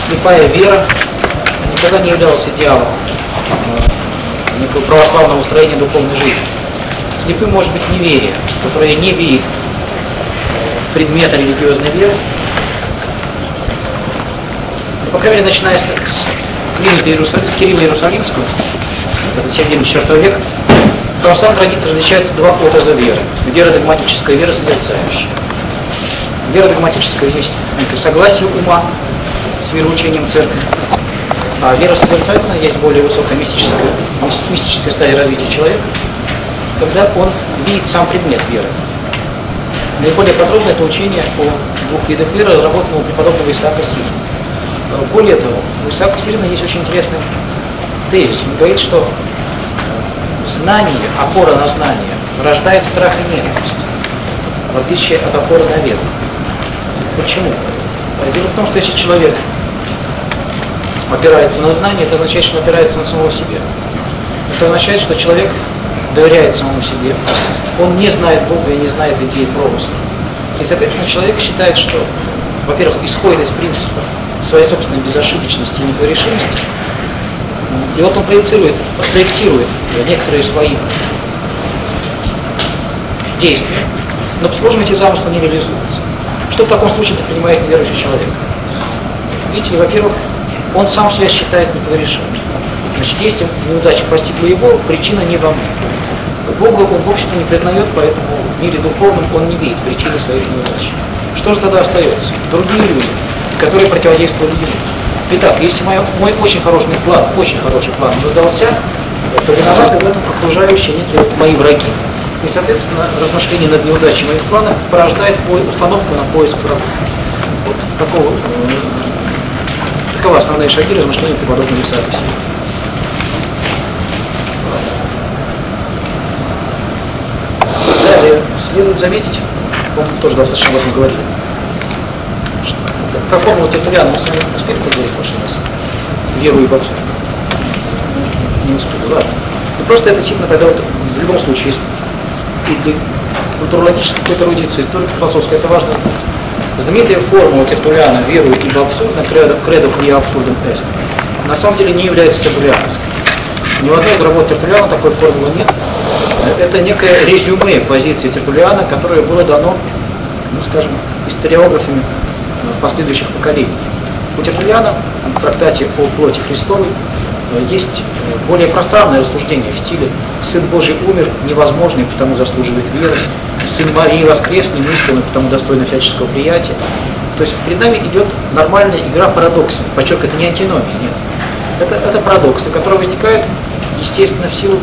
слепая вера никогда не являлась идеалом некого православного устроения духовной жизни. Слепым может быть неверие, которое не видит предмета религиозной веры. Но, по крайней мере, начиная с Кирилла Иерусалимского, это середина IV века, в православной традиции различаются два образа веры. Вера догматическая, вера созерцающая. Вера догматическая есть некое согласие ума с вероучением церкви, а вера созерцательная есть более высокая мистическая стадия развития человека, когда он видит сам предмет веры. Наиболее подробно это учение о двух видах веры, разработанного у преподобного Исаака Сирина. Более того, у Исаака Сирина есть очень интересный тезис. Он говорит, что знание, опора на знание, рождает страх и ненависть, в отличие от опоры на веру. Почему? Дело в том, что если человек опирается на знание, это означает, что он опирается на самого себя. Это означает, что человек доверяет самому себе. Он не знает Бога и не знает идеи промысла. И, соответственно, человек считает, что, во-первых, исходит из принципа своей собственной безошибочности и непогрешимости. И вот он проектирует некоторые свои действия, но, предположим, эти замыслы не реализуются. Что в таком случае предпринимает неверующий человек? Видите, во-первых, он сам себя считает непогрешимым. Значит, если неудача постигла его, причина не во мне. Бога он, в общем-то, не признает, поэтому в мире духовном он не видит причины своих неудач. Что же тогда остается? Другие люди, которые противодействовали ему. Итак, если мой очень хороший план не удался, то виноваты в этом окружающие некие мои враги. И, соответственно, размышление над неудачей моих планов порождает установку на поиск врагов. Вот такова основные шаги размышления преподобного Исаака Сирина. Далее следует заметить, по-моему, тоже достаточно об этом говорили, что про формулу Тертуллиана мы с вами успели поговорить в прошлый раз? Веру и бабцу. Не успели, ладно. Но просто это сильно тогда вот в любом случае, и для культурологической какой-то эрудиции, историко-философской, это важно знать. Знаменитая формула Тертуллиана «Веру ибо абсурдно, кредо quia absurdum est» на самом деле не является тертуллианской. Ни в одной из работ Тертуллиана такой формулы нет. Это некое резюме позиции Тертуллиана, которое было дано, скажем, историографами последующих поколений. У Тертуллиана в трактате о плоти Христовой есть более пространное рассуждение в стиле «Сын Божий умер, невозможный, потому заслуживает веры», «Сын Марии воскрес, немыслимый, потому достойно всяческого приятия». То есть перед нами идет нормальная игра парадоксов. Подчеркиваю, это не антиномия, нет. Это парадоксы, которые возникают, естественно, в силу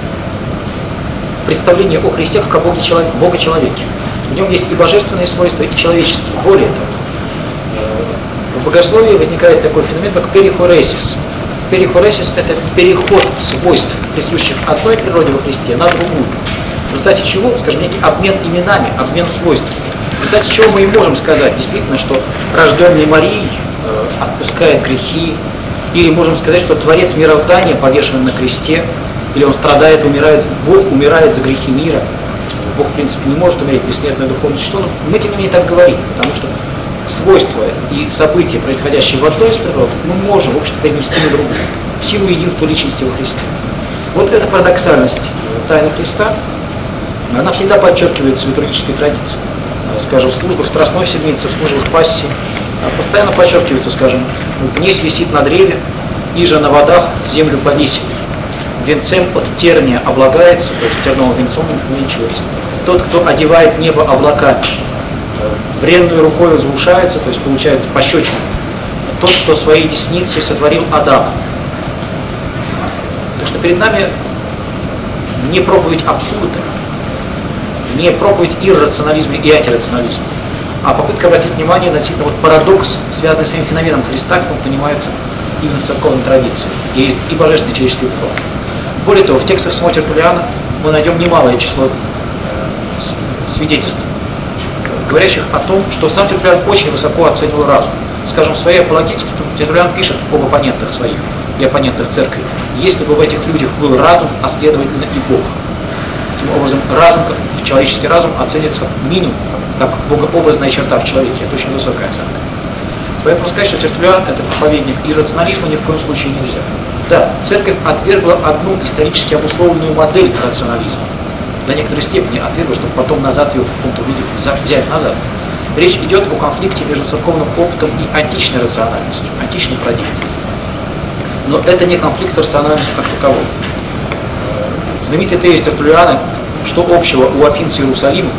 представления о Христе как о Боге-человеке. В нем есть и божественные свойства, и человеческие. Более того, в богословии возникает такой феномен, как перихоресис. Перихоресис – это переход свойств, присущих одной природе во Христе, на другую. В результате чего, скажем, некий обмен именами, обмен свойствами. В результате чего мы и можем сказать действительно, что рожденный Марией отпускает грехи, или можем сказать, что Творец мироздания повешен на кресте, или он страдает, умирает, Бог умирает за грехи мира. Бог, в принципе, не может умереть бессмертное духовное существо, но мы, тем не менее, так говорим, потому что свойства и события, происходящие в одной из природ, мы можем, в общем-то, перенести на другую, в силу единства личности во Христе. Вот эта парадоксальность тайны Христа, она всегда подчеркивается в литургической традиции. Скажем, в службах Страстной Седмицы, в службах Пассии, постоянно подчеркивается, скажем, «Князь висит на древе, иже на водах землю повесили. Венцем от терния облагается», то есть терновым венцом увенчивается. «Тот, кто одевает небо облаками, бренную рукой возвышается», то есть получается пощечина. «Тот, кто своей десницей сотворил Адама». Так что перед нами не проповедь абсурда, не проповедь иррационализма и антирационализма, а попытка обратить внимание на действительно вот парадокс, связанный с самим феноменом Христа, как он понимается именно в церковной традиции, где есть и божественный, и человеческий дух. Более того, в текстах самого Тертуллиана мы найдем немалое число свидетельств, говорящих о том, что сам Тертуллиан очень высоко оценивал разум. Скажем, в своей апологетике Тертуллиан пишет об оппонентах своих и оппонентах церкви. Если бы в этих людях был разум, а следовательно и Бог. Таким образом, разум, человеческий разум оценится минимум, как богообразная черта в человеке. Это очень высокая оценка. Поэтому сказать, что Тертуллиан это проповедник иррационализма ни в коем случае нельзя. Да, церковь отвергла одну исторически обусловленную модель рационализма. До некоторой степени отвергла, чтобы потом назад ее в каком-то виде взять назад. Речь идет о конфликте между церковным опытом и античной рациональностью, античной парадигмой. Но это не конфликт с рациональностью как таковой. Знаменитый тезис Тертуллиана, что общего у Афин с Иерусалимом,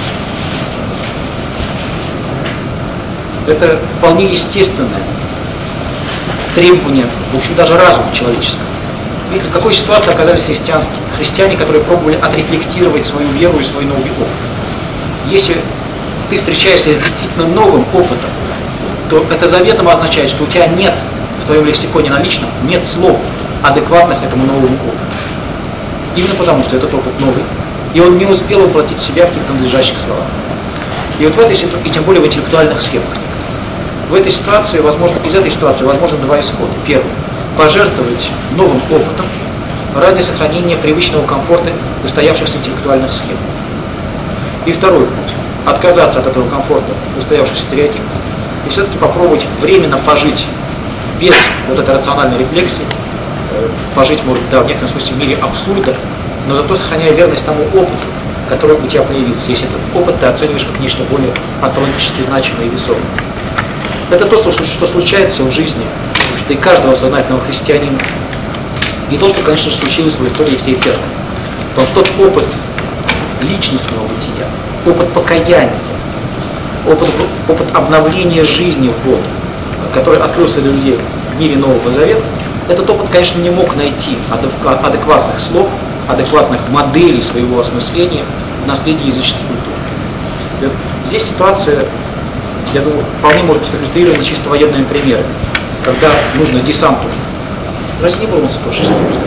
это вполне естественное требование, в общем, даже разума человеческого. Видите, в какой ситуации оказались христиане, которые пробовали отрефлектировать свою веру и свой новый опыт. Если ты встречаешься с действительно новым опытом, то это заведомо означает, что у тебя нет в твоем лексиконе наличном, нет слов, адекватных этому новому опыту. Именно потому, что этот опыт новый, и он не успел воплотить себя в каких-то надлежащих словах. И вот в этой ситуации, и тем более в интеллектуальных схемах. В этой ситуации, из этой ситуации возможно два исхода. Первый. Пожертвовать новым опытом ради сохранения привычного комфорта устоявшихся интеллектуальных схем. И второй путь. Отказаться от этого комфорта устоявшихся стереотипов и все-таки попробовать временно пожить без вот этой рациональной рефлексии, пожить, может, да, в некотором смысле в мире абсурда, но зато сохраняя верность тому опыту, который у тебя появился, если этот опыт ты оцениваешь как нечто более патологически значимое и весомое. Это то, что случается в жизни и каждого сознательного христианина. И то, что, конечно же, случилось в истории всей церкви. Потому что тот опыт личностного бытия, опыт покаяния, опыт обновления жизни, который открылся для людей в мире Нового Завета, этот опыт, конечно, не мог найти адекватных слов, адекватных моделей своего осмысления в наследии языческой культуры. Здесь ситуация, я думаю, вполне может быть иллюстрирована чисто военными примерами. Когда нужно десанту. Разве не было у нас прошлой истории?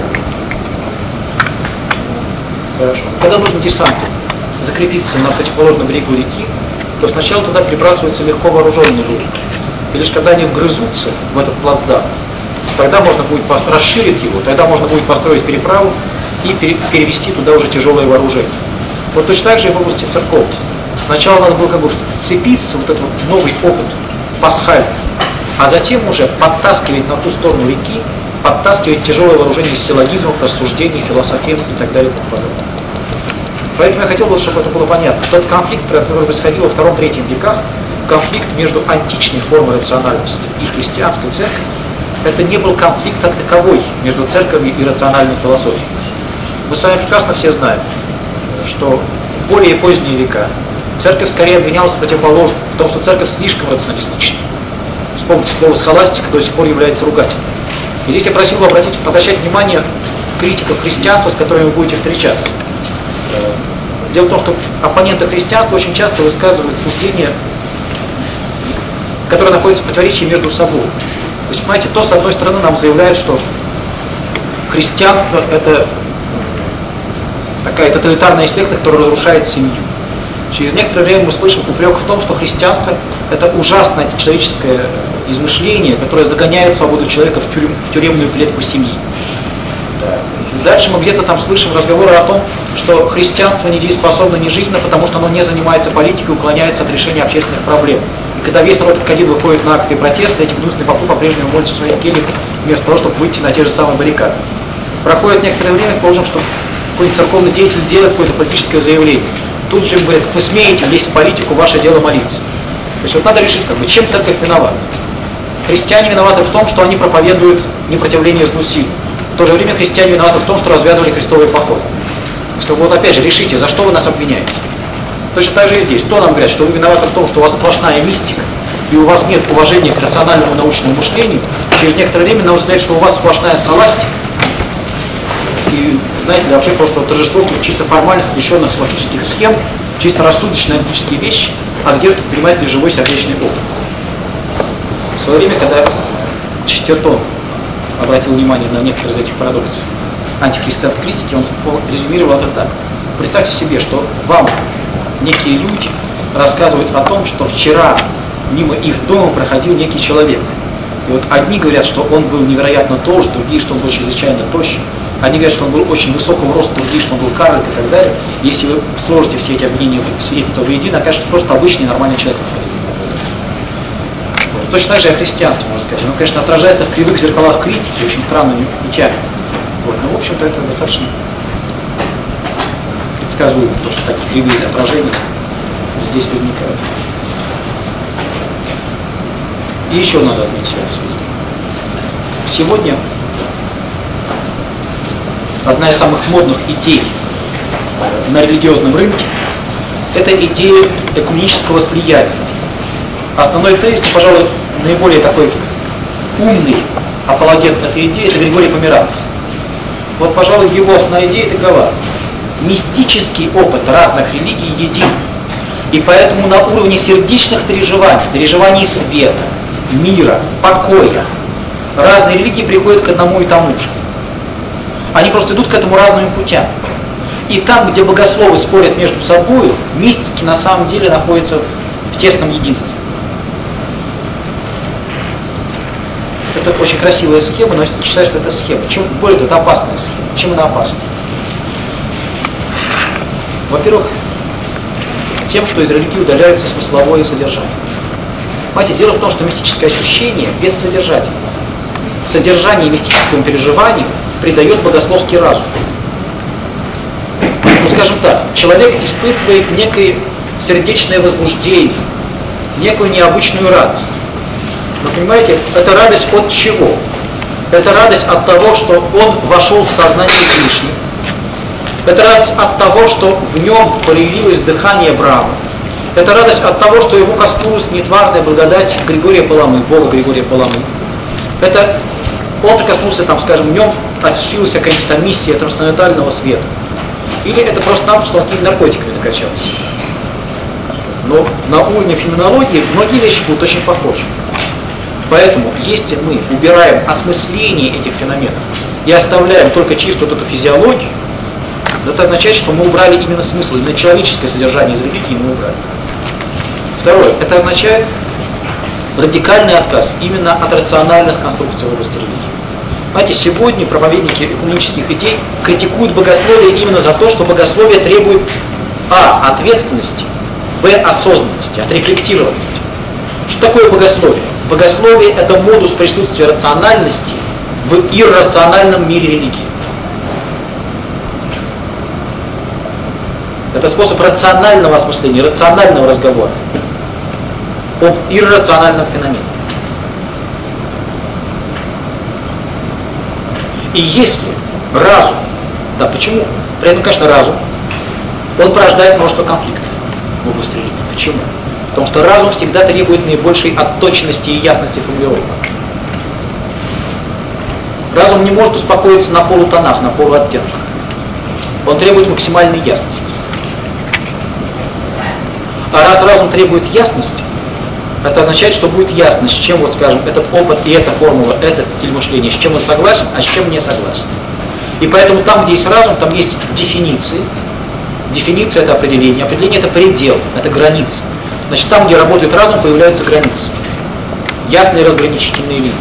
Хорошо. Когда нужно десанту закрепиться на противоположном берегу реки, то сначала туда перебрасываются легко вооруженные люди. И лишь когда они вгрызутся в этот плацдарм, тогда можно будет расширить его, тогда можно будет построить переправу и перевести туда уже тяжелое вооружение. Вот точно так же и в области церковной. Сначала надо было как бы вцепиться в вот этот вот новый опыт пасхальный, а затем уже подтаскивать на ту сторону реки, подтаскивать тяжелое вооружение из силлогизмов, рассуждений, философем и так далее и тому подобное. Поэтому я хотел бы, чтобы это было понятно. Тот конфликт, который происходил во II-III веках, конфликт между античной формой рациональности и христианской церковью, это не был конфликт как таковой между церковью и рациональной философией. Мы с вами прекрасно все знаем, что в более поздние века церковь скорее обвинялась противоположно, в том, что церковь слишком рационалистична. Вспомните, слово «схоластика» до сих пор является ругательным. И здесь я просил бы обращать внимание критиков христианства, с которыми вы будете встречаться. Дело в том, что оппоненты христианства очень часто высказывают суждения, которые находятся в противоречии между собой. То есть, понимаете, то, с одной стороны, нам заявляет, что христианство – это такая тоталитарная секта, которая разрушает семью. Через некоторое время мы слышим упрек в том, что христианство – это ужасное античеловеческое измышление, которое загоняет свободу человека в тюремную клетку семьи. Дальше мы где-то там слышим разговоры о том, что христианство недееспособно, не жизненно, потому что оно не занимается политикой, уклоняется от решения общественных проблем. И когда весь народ Кадид выходит на акции протеста, эти гнусные попы по-прежнему молятся в своих кельях, вместо того, чтобы выйти на те же самые баррикады. Проходит некоторое время, положим, что какой-нибудь церковный деятель делает какое-то политическое заявление. Тут же им говорят: вы смеете лезть в политику, ваше дело молиться. То есть вот надо решить, чем церковь виновата. Христиане виноваты в том, что они проповедуют непротивление злу силы. В то же время христиане виноваты в том, что развязывали крестовый поход. Что вот опять же решите, за что вы нас обвиняете. Точно так же и здесь. Что нам говорят? Что вы виноваты в том, что у вас сплошная мистика, и у вас нет уважения к рациональному научному мышлению. Через некоторое время нам сказать, что у вас сплошная схоластика. И, знаете, вообще просто торжество чисто формальных, лишенных схоластических схем, чисто рассудочные аналитические вещи, а где тут принимает ли живой сердечный опыт. В свое время, когда Честертон обратил внимание на некоторые из этих парадоксов антихристианской критики, он резюмировал это так. Представьте себе, что вам некие люди рассказывают о том, что вчера мимо их дома проходил некий человек. И вот одни говорят, что он был невероятно толст, другие, что он был чрезвычайно тощий. Одни говорят, что он был очень высокого роста, другие, что он был карлик и так далее. Если вы сложите все эти обвинения, свидетельства воедино, окажется просто обычный нормальный человек. точно так же и о христианстве, можно сказать. Оно, конечно, отражается в кривых зеркалах критики, очень странными путями. Вот. Но, в общем-то, это достаточно предсказуемо, то, что такие кривые отражения здесь возникают. И еще надо отметить отсюда. Сегодня одна из самых модных идей на религиозном рынке – это идея экуменического слияния. Основной тезис, пожалуй, наиболее такой умный апологет этой идеи – это Григорий Померанцев. Вот, пожалуй, его основная идея такова. Мистический опыт разных религий един. И поэтому на уровне сердечных переживаний, переживаний света, мира, покоя, разные религии приходят к одному и тому же. Они просто идут к этому разными путями. И там, где богословы спорят между собой, мистики на самом деле находятся в тесном единстве. Это очень красивая схема, но я считаю, что это схема. Чем более это опасная схема. Чем она опасна? Во-первых, тем, что из религии удаляется смысловое содержание. Понимаете, дело в том, что мистическое ощущение бессодержательно. Содержание мистическому переживанию придает богословский разум. Ну, скажем так, человек испытывает некое сердечное возбуждение, некую необычную радость. Но понимаете, это радость от чего? Это радость от того, что он вошел в сознание Кришны. Это радость от того, что в нем проявилось дыхание Брахмы. Это радость от того, что его коснулась нетварная благодать Григория Паламы, Бога Григория Паламы. Это он прикоснулся, там, скажем, в нем осуществилась какая-то миссия трансцендентального света. Или это просто-напросто он какими-то наркотиками накачался. Но на уровне феноменологии многие вещи будут очень похожи. Поэтому, если мы убираем осмысление этих феноменов и оставляем только чисто вот эту физиологию, это означает, что мы убрали именно смысл, именно человеческое содержание из религии мы убрали. Второе, это означает радикальный отказ именно от рациональных конструкций в области религии. Знаете, сегодня проповедники экуменических идей критикуют богословие именно за то, что богословие требует а. ответственности, б. осознанности, отрефлектированности. Что такое богословие? Богословие – это модус присутствия рациональности в иррациональном мире религии. Это способ рационального осмысления, рационального разговора об иррациональном феномене. И если разум, да почему? При этом, конечно, разум, он порождает множество конфликтов в области религии. Почему? Потому что разум всегда требует наибольшей отточенности и ясности формулировок. Разум не может успокоиться на полутонах, на полуоттенках. Он требует максимальной ясности. А раз разум требует ясности, это означает, что будет ясно, с чем, вот скажем, этот опыт и эта формула, этот стиль мышления, с чем он согласен, а с чем не согласен. И поэтому там, где есть разум, там есть дефиниции. Дефиниция – это определение. Определение – это предел, это граница. Значит, там, где работает разум, появляются границы. Ясные разграничительные линии.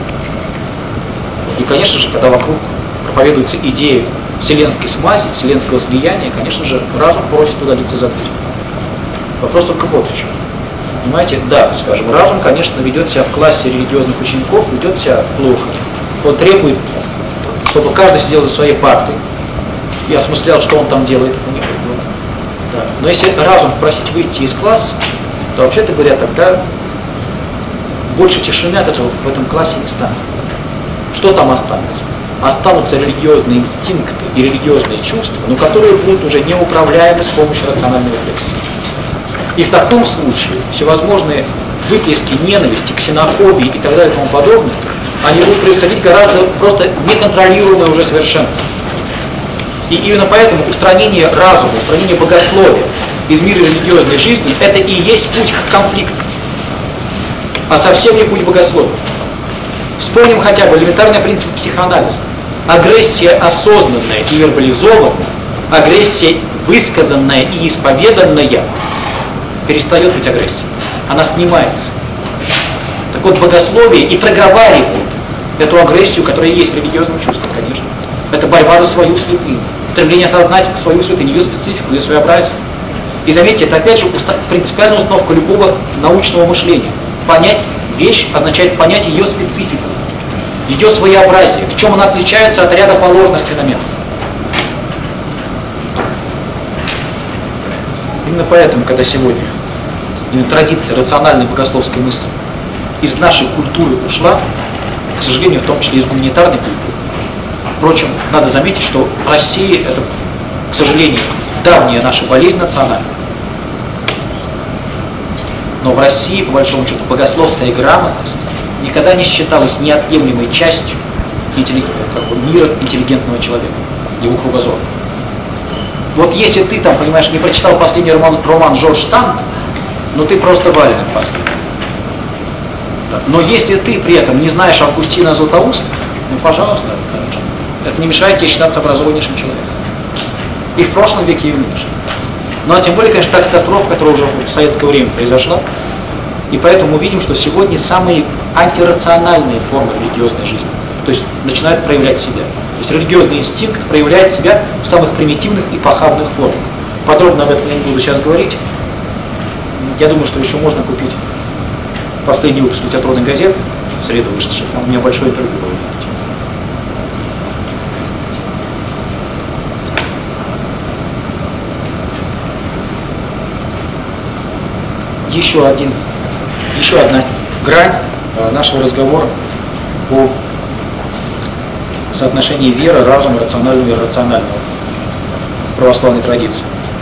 И, конечно же, когда вокруг проповедуется идея вселенской смази, вселенского слияния, конечно же, разум просит удалиться за дверь. Вопрос только вот в чем. Понимаете, да, скажем, разум, конечно, ведет себя в классе религиозных учеников, ведет себя плохо. Он требует, чтобы каждый сидел за своей партой и осмыслял, что он там делает. Да. Но если разум просить выйти из класса, то, вообще-то говоря, тогда больше тишины от этого в этом классе не станет. Что там останется? Останутся религиозные инстинкты и религиозные чувства, но которые будут уже неуправляемы с помощью рациональной рефлексии. И в таком случае всевозможные выплески ненависти, ксенофобии и так далее и тому подобное, они будут происходить гораздо просто неконтролируемые уже совершенно. И именно поэтому устранение разума, устранение богословия из мира религиозной жизни – это и есть путь к конфликту, а совсем не путь богословия. Вспомним хотя бы элементарный принцип психоанализа. Агрессия осознанная и вербализованная, агрессия высказанная и исповеданная перестает быть агрессией. Она снимается. Так вот, богословие и проговаривает эту агрессию, которая есть в религиозном чувстве, конечно. Это борьба за свою святыню. Стремление осознать свою святыню, ее специфику, ее своеобразие. И заметьте, это опять же принципиальная установка любого научного мышления. Понять Вещь означает понять ее специфику, ее своеобразие, в чем она отличается от ряда положенных феноменов. Именно поэтому, когда сегодня именно традиция рациональной богословской мысли из нашей культуры ушла, к сожалению, в том числе из гуманитарной культуры. Впрочем, надо заметить, что в России это, к сожалению, давняя наша болезнь национальная. Но в России, по большому счету, богословская грамотность никогда не считалась неотъемлемой частью мира интеллигентного человека, его кругозора. Вот если ты там, понимаешь, не прочитал последний роман Жорж Санд, но ты просто валенок последний. Но если ты при этом не знаешь Августина Златоуста, ну, пожалуйста, конечно, это не мешает тебе считаться образованнейшим человеком. И в прошлом веке, и в нынешнем. Ну, а тем более, конечно, та катастрофа, которая уже в советское время произошла. И поэтому мы видим, что сегодня самые антирациональные формы религиозной жизни, то есть начинают проявлять себя. То есть религиозный инстинкт проявляет себя в самых примитивных и похабных формах. Подробно об этом я не буду сейчас говорить. Я думаю, что еще можно купить последний выпуск литературной газеты, в среду вышедший, там у меня большое интервью было. Еще одна грань нашего разговора о соотношении веры, разума, рационального и иррационального в православной традиции.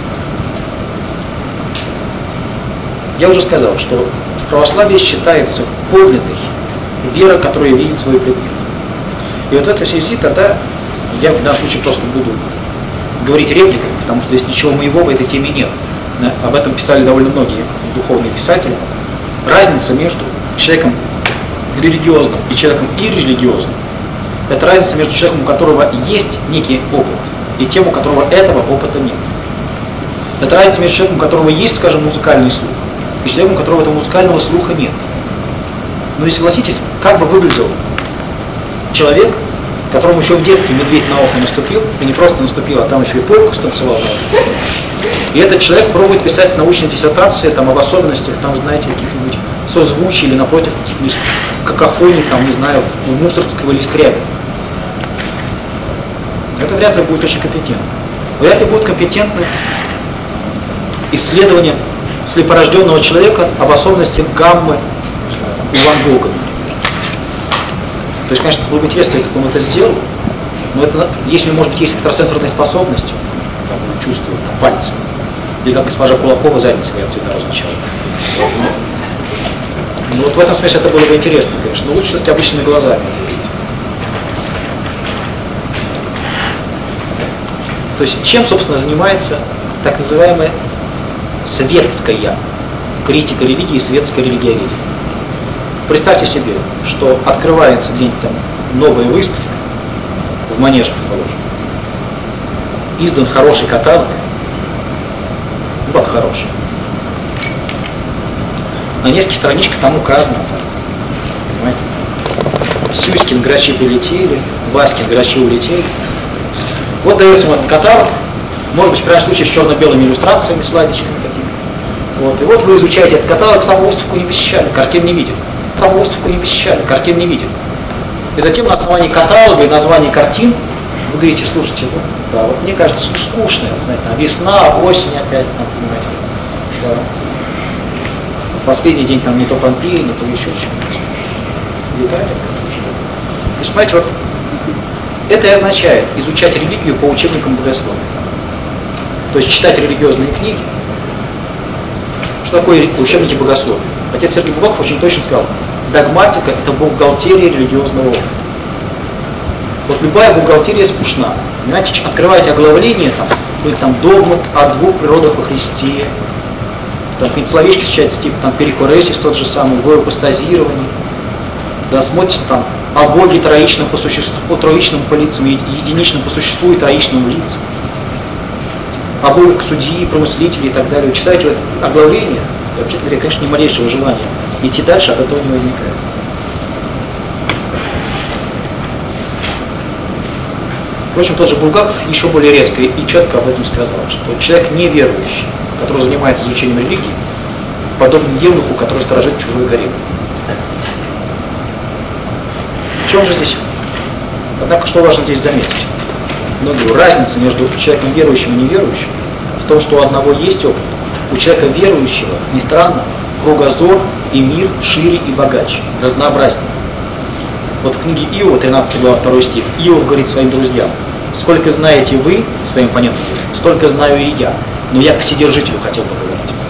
Я уже сказал, что православие считается подлинной верой, которая видит свой предмет. И вот в этой связи тогда я в данном случае просто буду говорить репликами, потому что здесь ничего моего в этой теме нет. Об этом писали довольно многие духовные писатели. Разница между человеком религиозным и человеком иррелигиозным – это разница между человеком, у которого есть некий опыт, и тем, у которого этого опыта нет. Это разница между человеком, у которого есть, скажем, музыкальный слух, и человеком, у которого этого музыкального слуха нет. Но и согласитесь, как бы выглядел человек, которому еще в детстве медведь на ухо наступил, и не просто наступил, а там еще и польку станцевал. И этот человек пробует писать научные диссертации там, об особенностях, там, знаете, каких-нибудь созвучий или, напротив, каких-нибудь какофоний, там, не знаю, в Мусоргского или Скрябина. Это вряд ли будет очень компетентно. Вряд ли будет компетентно исследование слепорожденного человека об особенностях гаммы у Ван Гога. То есть, конечно, было бы интересно, как он это сделал, но это, если, может быть, есть экстрасенсорная способность, там, он чувствует там, пальцем, или как госпожа Кулакова задницы свои цвета различала. Ну, вот в этом смысле это было бы интересно, конечно, но лучше кстати, обычными глазами. То есть, чем, собственно, занимается так называемая светская критика религии и светская религиоведение? Представьте себе, что открывается где-нибудь там новая выставка в Манежах, положим. Издан хороший каталог, ну как хороший. На нескольких страничках там указано, понимаете? Сюськин грачи прилетели, Васькин грачи улетели. Вот дается вам этот каталог, может быть, в крайнем случае с черно-белыми иллюстрациями, сладичками такими. Вот. И вот вы изучаете этот каталог, саму выставку не посещали, картин не видели. Саму выставку не посещали, картин не видели. И затем на основании каталога и названий картин вы говорите, слушайте, ну, да, вот мне кажется, скучно, знаете, весна, осень опять, там, понимаете. Да. Последний день там не то Помпеи, не то еще что-нибудь. Детали. То есть, понимаете, вот это и означает изучать религию по учебникам богословия. То есть читать религиозные книги. Что такое учебники богословия? Отец Сергей Булгаков очень точно сказал, догматика – это бухгалтерия религиозного опыта. Вот любая бухгалтерия скучна. Понимаете, открываете оглавление, там догмат о двух природах во Христе, там какие-то словечки встречаются, типа там перихоресис тот же самый, апостазирование. Да, смотрите там о Боге троичном по существу, троичном по лицам, единичном по существу и троичном в лицах. О Боге судьи, промыслителей и так далее. Вы читаете вот оглавление, вообще-то говоря, конечно, ни малейшего желания идти дальше от этого не возникает. Впрочем, тот же Булгаков еще более резко и четко об этом сказал, что человек неверующий, который занимается изучением религии, подобен евнуху, который сторожит чужой гарем. В чем же здесь? Однако, что важно здесь заметить? Многие разница между человеком верующим и неверующим в том, что у одного есть опыт. У человека верующего, не странно, кругозор и мир шире и богаче, разнообразнее. Вот в книге Иова, 13 глава, 2 стих, Иов говорит своим друзьям: «Сколько знаете вы, своим оппонентам, столько знаю и я, но я к вседержителю хотел поговорить».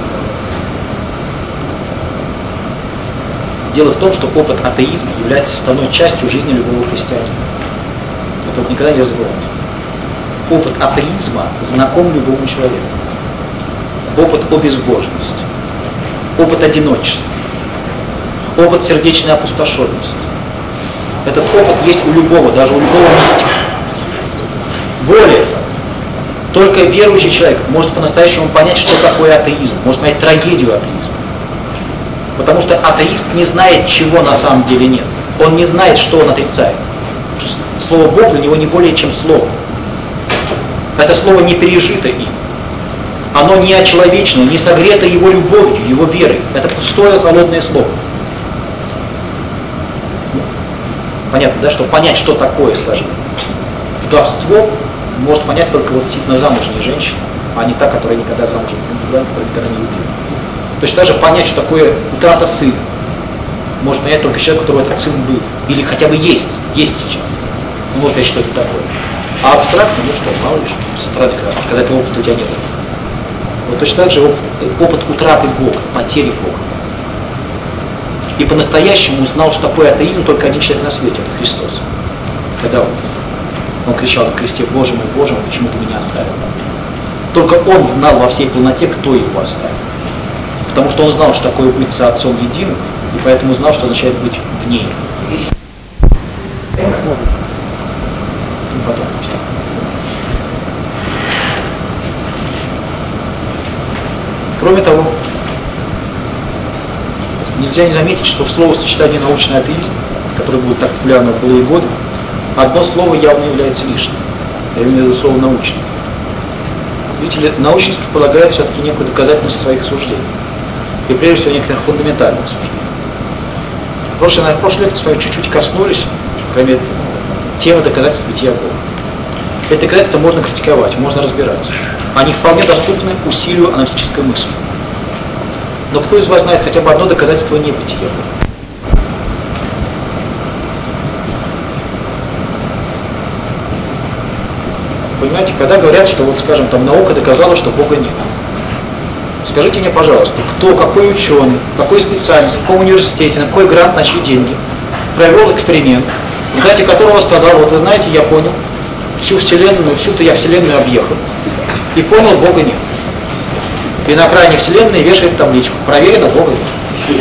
Дело в том, что опыт атеизма является составной частью жизни любого христианина. Это вот никогда не забывайте. Опыт атеизма знаком любому человеку. Опыт обезбоженности, опыт одиночества, опыт сердечной опустошенности. Этот опыт есть у любого, даже у любого мистика. Более того, только верующий человек может по-настоящему понять, что такое атеизм, может понять трагедию атеизма. Потому что атеист не знает, чего на самом деле нет. Он не знает, что он отрицает. Слово Бог для него не более чем слово. Это слово не пережито им. Оно не очеловечено, не согрето его любовью, его верой. Это пустое холодное слово. Понятно, да, что понять, что такое, скажем, вдовство, может понять только вот действительно замужняя женщина, а не та, которая никогда замужем не была, которая никогда не любила. Точно так же понять, что такое утрата сына, может понять только человек, у которого этот сын был, или хотя бы есть сейчас. Он может понять, что это такое. А абстрактно, ну что, мало ли что, со стороны, когда этого опыта у тебя нет. Вот точно так же опыт утраты Бога, потери Бога. И по-настоящему узнал, что такое атеизм, только один человек на свете, это Христос. Когда он кричал на кресте: «Боже мой, почему ты меня оставил?» Только он знал во всей полноте, кто его оставил. Потому что он знал, что такое быть со Отцом единым, и поэтому знал, что означает быть в ней. Потом. Кроме того, нельзя не заметить, что в словосочетании научный атеизм, который будет так популярно в былые годы, одно слово явно является лишним. Я имею в виду слово «научный». Видите ли, научность предполагает все-таки некую доказательность своих суждений. И прежде всего некоторых фундаментальных суждений. В прошлой лекции мы чуть-чуть коснулись, кроме темы доказательств бытия Бога. Эти доказательства можно критиковать, можно разбирать. Они вполне доступны усилию аналитической мысли. Но кто из вас знает хотя бы одно доказательство небытия Бога? Понимаете, когда говорят, что вот, скажем, там наука доказала, что Бога нет. Скажите мне, пожалуйста, кто, какой ученый, какой специальность, в каком университете, на какой грант, на чьи деньги провел эксперимент, в результате которого сказал: вот вы знаете, я понял, всю Вселенную, я Вселенную объехал, и понял, Бога нет. И на окраине Вселенной вешает табличку: проверено, Бога нет.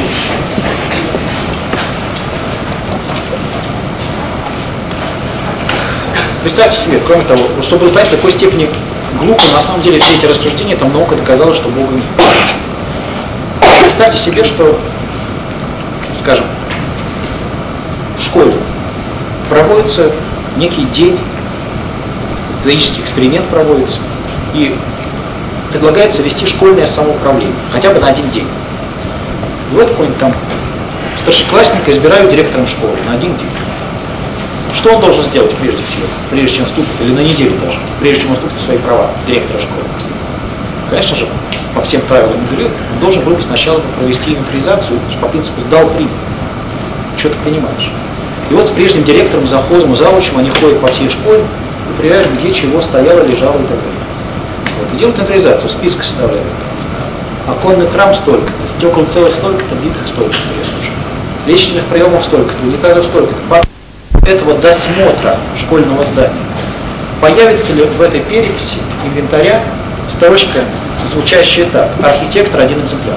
Представьте себе, кроме того, чтобы узнать, в какой степени глупо на самом деле все эти рассуждения, там наука доказала, что Бога нет. Представьте себе, что, скажем, в школе проводится некий день, педагогический эксперимент проводится, и предлагается вести школьное самоуправление, хотя бы на один день. И вот какой-нибудь там старшеклассника избирают директором школы на один день. Что он должен сделать прежде всего, прежде чем вступит, или на неделю даже, прежде чем он вступит в свои права директора школы? Конечно же, по всем правилам игры, он должен был бы сначала провести инвентаризацию по принципу «сдал, принял». Что ты принимаешь? И вот с прежним директором, завхозом, завучем они ходят по всей школе и проверяют, где чего стояло, лежало и так далее. Вот. И делают инвентаризацию, список составляют. Оконный храм столько-то, стекол целых столько-то, битых столько-то, лестничных приемов столько-то, унитазов столько-то. Этого досмотра школьного здания появится ли в этой переписи инвентаря строчка, звучащая так: архитектор один экземпляр.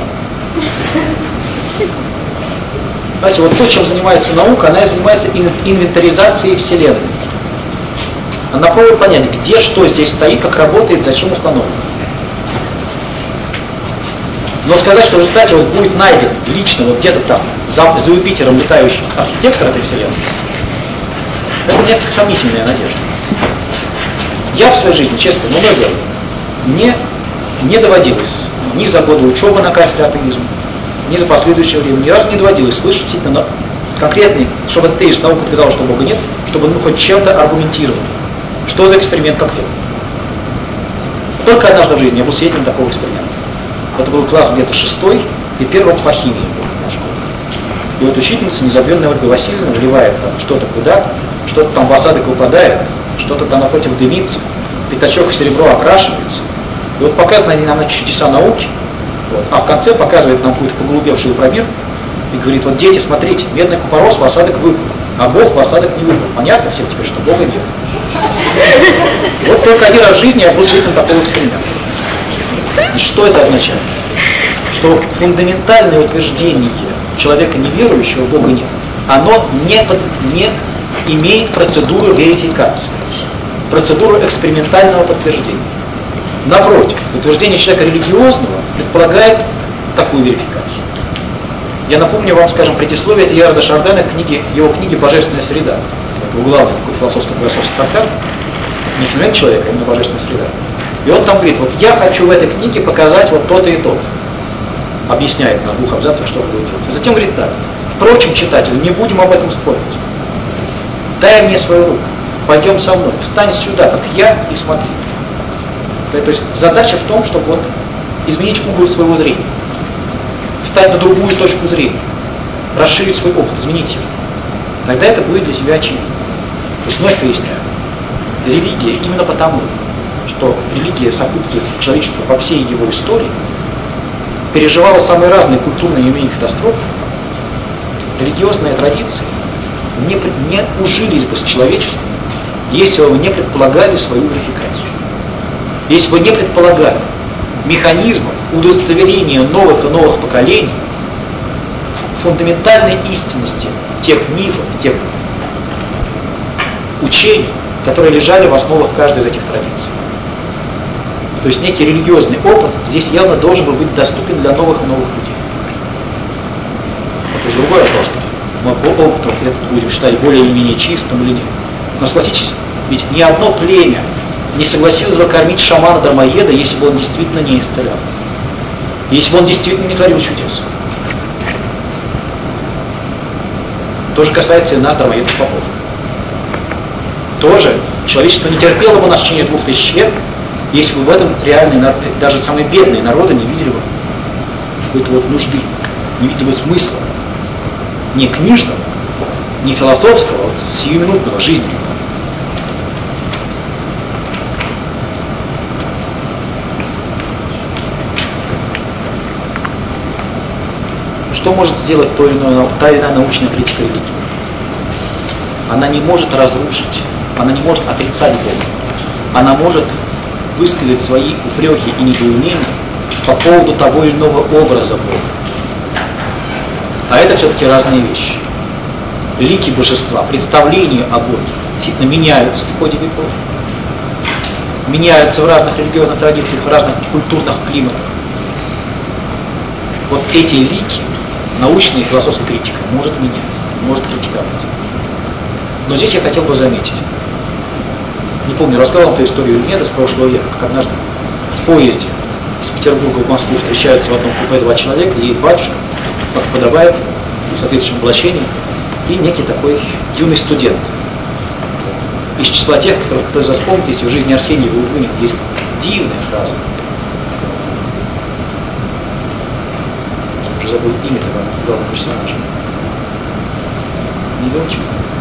Знаете, вот то, чем занимается наука, она занимается инвентаризацией Вселенной. Она пробует понять, где что здесь стоит, как работает, зачем установлено. Но сказать, что в результате вот будет найден лично вот где-то там за Юпитером летающий архитектор этой Вселенной, это несколько сомнительная надежда. Я в своей жизни, честно, много говорю, мне не доводилось ни за годы учебы на кафедре атеизма, ни за последующее время ни разу не доводилось слышать действительно конкретный, чтобы тезис наука доказала, что Бога нет, чтобы он хоть чем-то аргументировал. Что за эксперимент конкретно? Только однажды в жизни я был свидетелем такого эксперимента. Это был класс где-то 6-й и первый урок по химии был на школе. И вот учительница, незабвенная Ольга Васильевна, вливает там что-то куда-то, что-то там в осадок выпадает, что-то там напротив дымится, пятачок в серебро окрашивается. И вот показаны нам чудеса науки, вот, а в конце показывает нам какую-то поглубевшую пробирку и говорит: вот дети, смотрите, медный купорос в осадок выпал, а Бог в осадок не выпал. Понятно всем теперь, что Бога нет? Вот только один раз в жизни я был свидетелем такого эксперимента. И что это означает? Что фундаментальное утверждение человека неверующего Бога нет, оно не имеет процедуру верификации, процедуру экспериментального подтверждения. Напротив, утверждение человека религиозного предполагает такую верификацию. Я напомню вам, скажем, предисловие Тейяра Шардена, его книги «Божественная среда». Это главный такой философско-богословский трактат, не феномен человека, а именно божественная среда. И он там говорит: вот я хочу в этой книге показать вот то-то и то-то. Объясняет на 2 абзацах, что он будет делать. Затем говорит так: впрочем, читатель, не будем об этом спорить. Дай мне свою руку, пойдем со мной, встань сюда, как я, и смотри. То есть задача в том, чтобы вот изменить угол своего зрения, встать на другую точку зрения, расширить свой опыт, изменить его. Тогда это будет для тебя очевидно. То есть вновь поясняю, религия именно потому, что религия сопутствует человечеству во всей его истории, переживала самые разные культурные и иные катастрофы, религиозные традиции не ужились бы с человечеством, если бы не предполагали свою верификацию. Если бы не предполагали механизмы удостоверения новых и новых поколений фундаментальной истинности тех мифов, тех учений, которые лежали в основах каждой из этих традиций. То есть некий религиозный опыт здесь явно должен был быть доступен для новых и новых людей. Это уже другой вопрос. Мы опыт будем считать более или менее чистым или нет. Но согласитесь, ведь ни одно племя не согласилось бы кормить шамана-дармоеда, если бы он действительно не исцелял. Если бы он действительно не творил чудес. То же касается и нас, дармоедов попов. Тоже человечество не терпело бы нас в течение 2000 лет, если бы в этом реальные, даже самые бедные народы не видели бы какой-то вот нужды, не видели бы смысла. Не книжного, не философского, а вот сиюминутного, жизненного. Что может сделать та или иная научная критика религии? Она не может разрушить, она не может отрицать Бога. Она может высказать свои упреки и недоумения по поводу того или иного образа Бога. А это все-таки разные вещи. Лики божества, представления о Боге действительно меняются в ходе веков. Меняются в разных религиозных традициях, в разных культурных климатах. Вот эти лики научная и философская критика может менять, может критиковать. Но здесь я хотел бы заметить. Не помню, рассказал вам эту историю или нет, из прошлого века, как однажды в поезде из Петербурга в Москву встречаются в одном купе 2 человека, едет батюшка, как подобает, в соответствующем облачении, и некий такой юный студент. Из числа тех, которых кто вспомнит, если в жизни Арсения Лугунина есть дивная фраза. Я уже забыл имя этого главного персонажа. Не Леончик.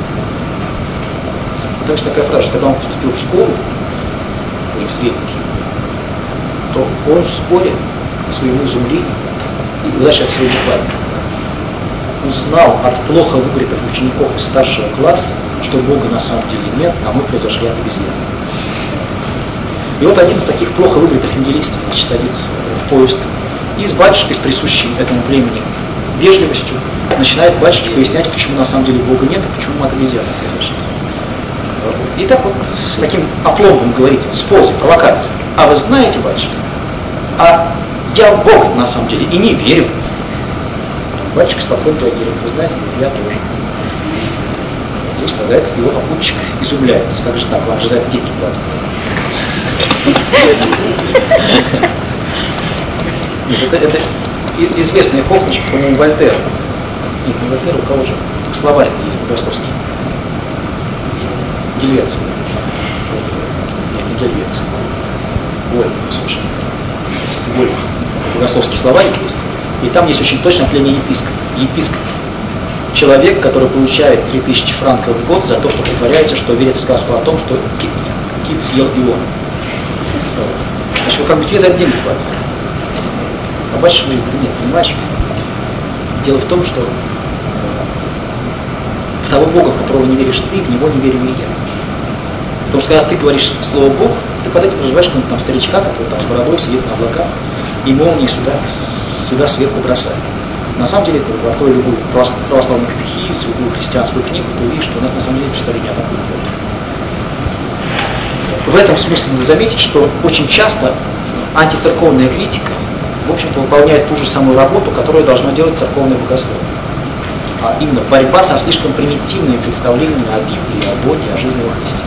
Так что такая фраза, что когда он поступил в школу, уже в среднюю, то он в споре к своему изумлению и дальше от своего доклада узнал от плохо выбритых учеников из старшего класса, что Бога на самом деле нет, а мы произошли от обезьяны. И вот один из таких плохо выбритых нигилистов садится в поезд и с батюшкой, с присущей этому племени вежливостью, начинает батюшке пояснять, почему на самом деле Бога нет, и почему мы от обезьяны произошли. И так вот с таким опломбом говорит, способ, провокация. А вы знаете, батюшка, а я в Бога на самом деле и не верю. Батюшка спокойно реагирует, вы знаете, я тоже. Здесь тогда этот его попутчик изумляется. Как же так, вам же за это деньги платят. Нет, известная хохмочка, по-моему, Вольтер. Нет, не Вольтер, у кого же? Словарь есть богословский. Гельвец. Нет, не Гельвец. Вольф, слушай. Вольф. Богословский словарик есть. И там есть очень точное определение епископ. Епископ. Человек, который получает 3000 франков в год за то, что притворяется, что верит в сказку о том, что кит съел и он. Значит, вы как бы тебе за деньги платят. А батюшка говорит, да нет, понимаешь, дело в том, что в того Бога, в которого не веришь ты, в него не верю и я. Потому что когда ты говоришь слово Бог, ты под этим подразумеваешь какого-нибудь там старичка, который там с бородой сидит на облаках, и молнии сюда сверху бросает. На самом деле, когда открой любую православную катехизис, любую христианскую книгу, ты увидишь, что у нас на самом деле представление о таком Боге. В этом смысле надо заметить, что очень часто антицерковная критика, в общем-то, выполняет ту же самую работу, которую должно делать церковное богословие. А именно борьба со слишком примитивными представлениями о Библии, о Боге, о жизни во Христе.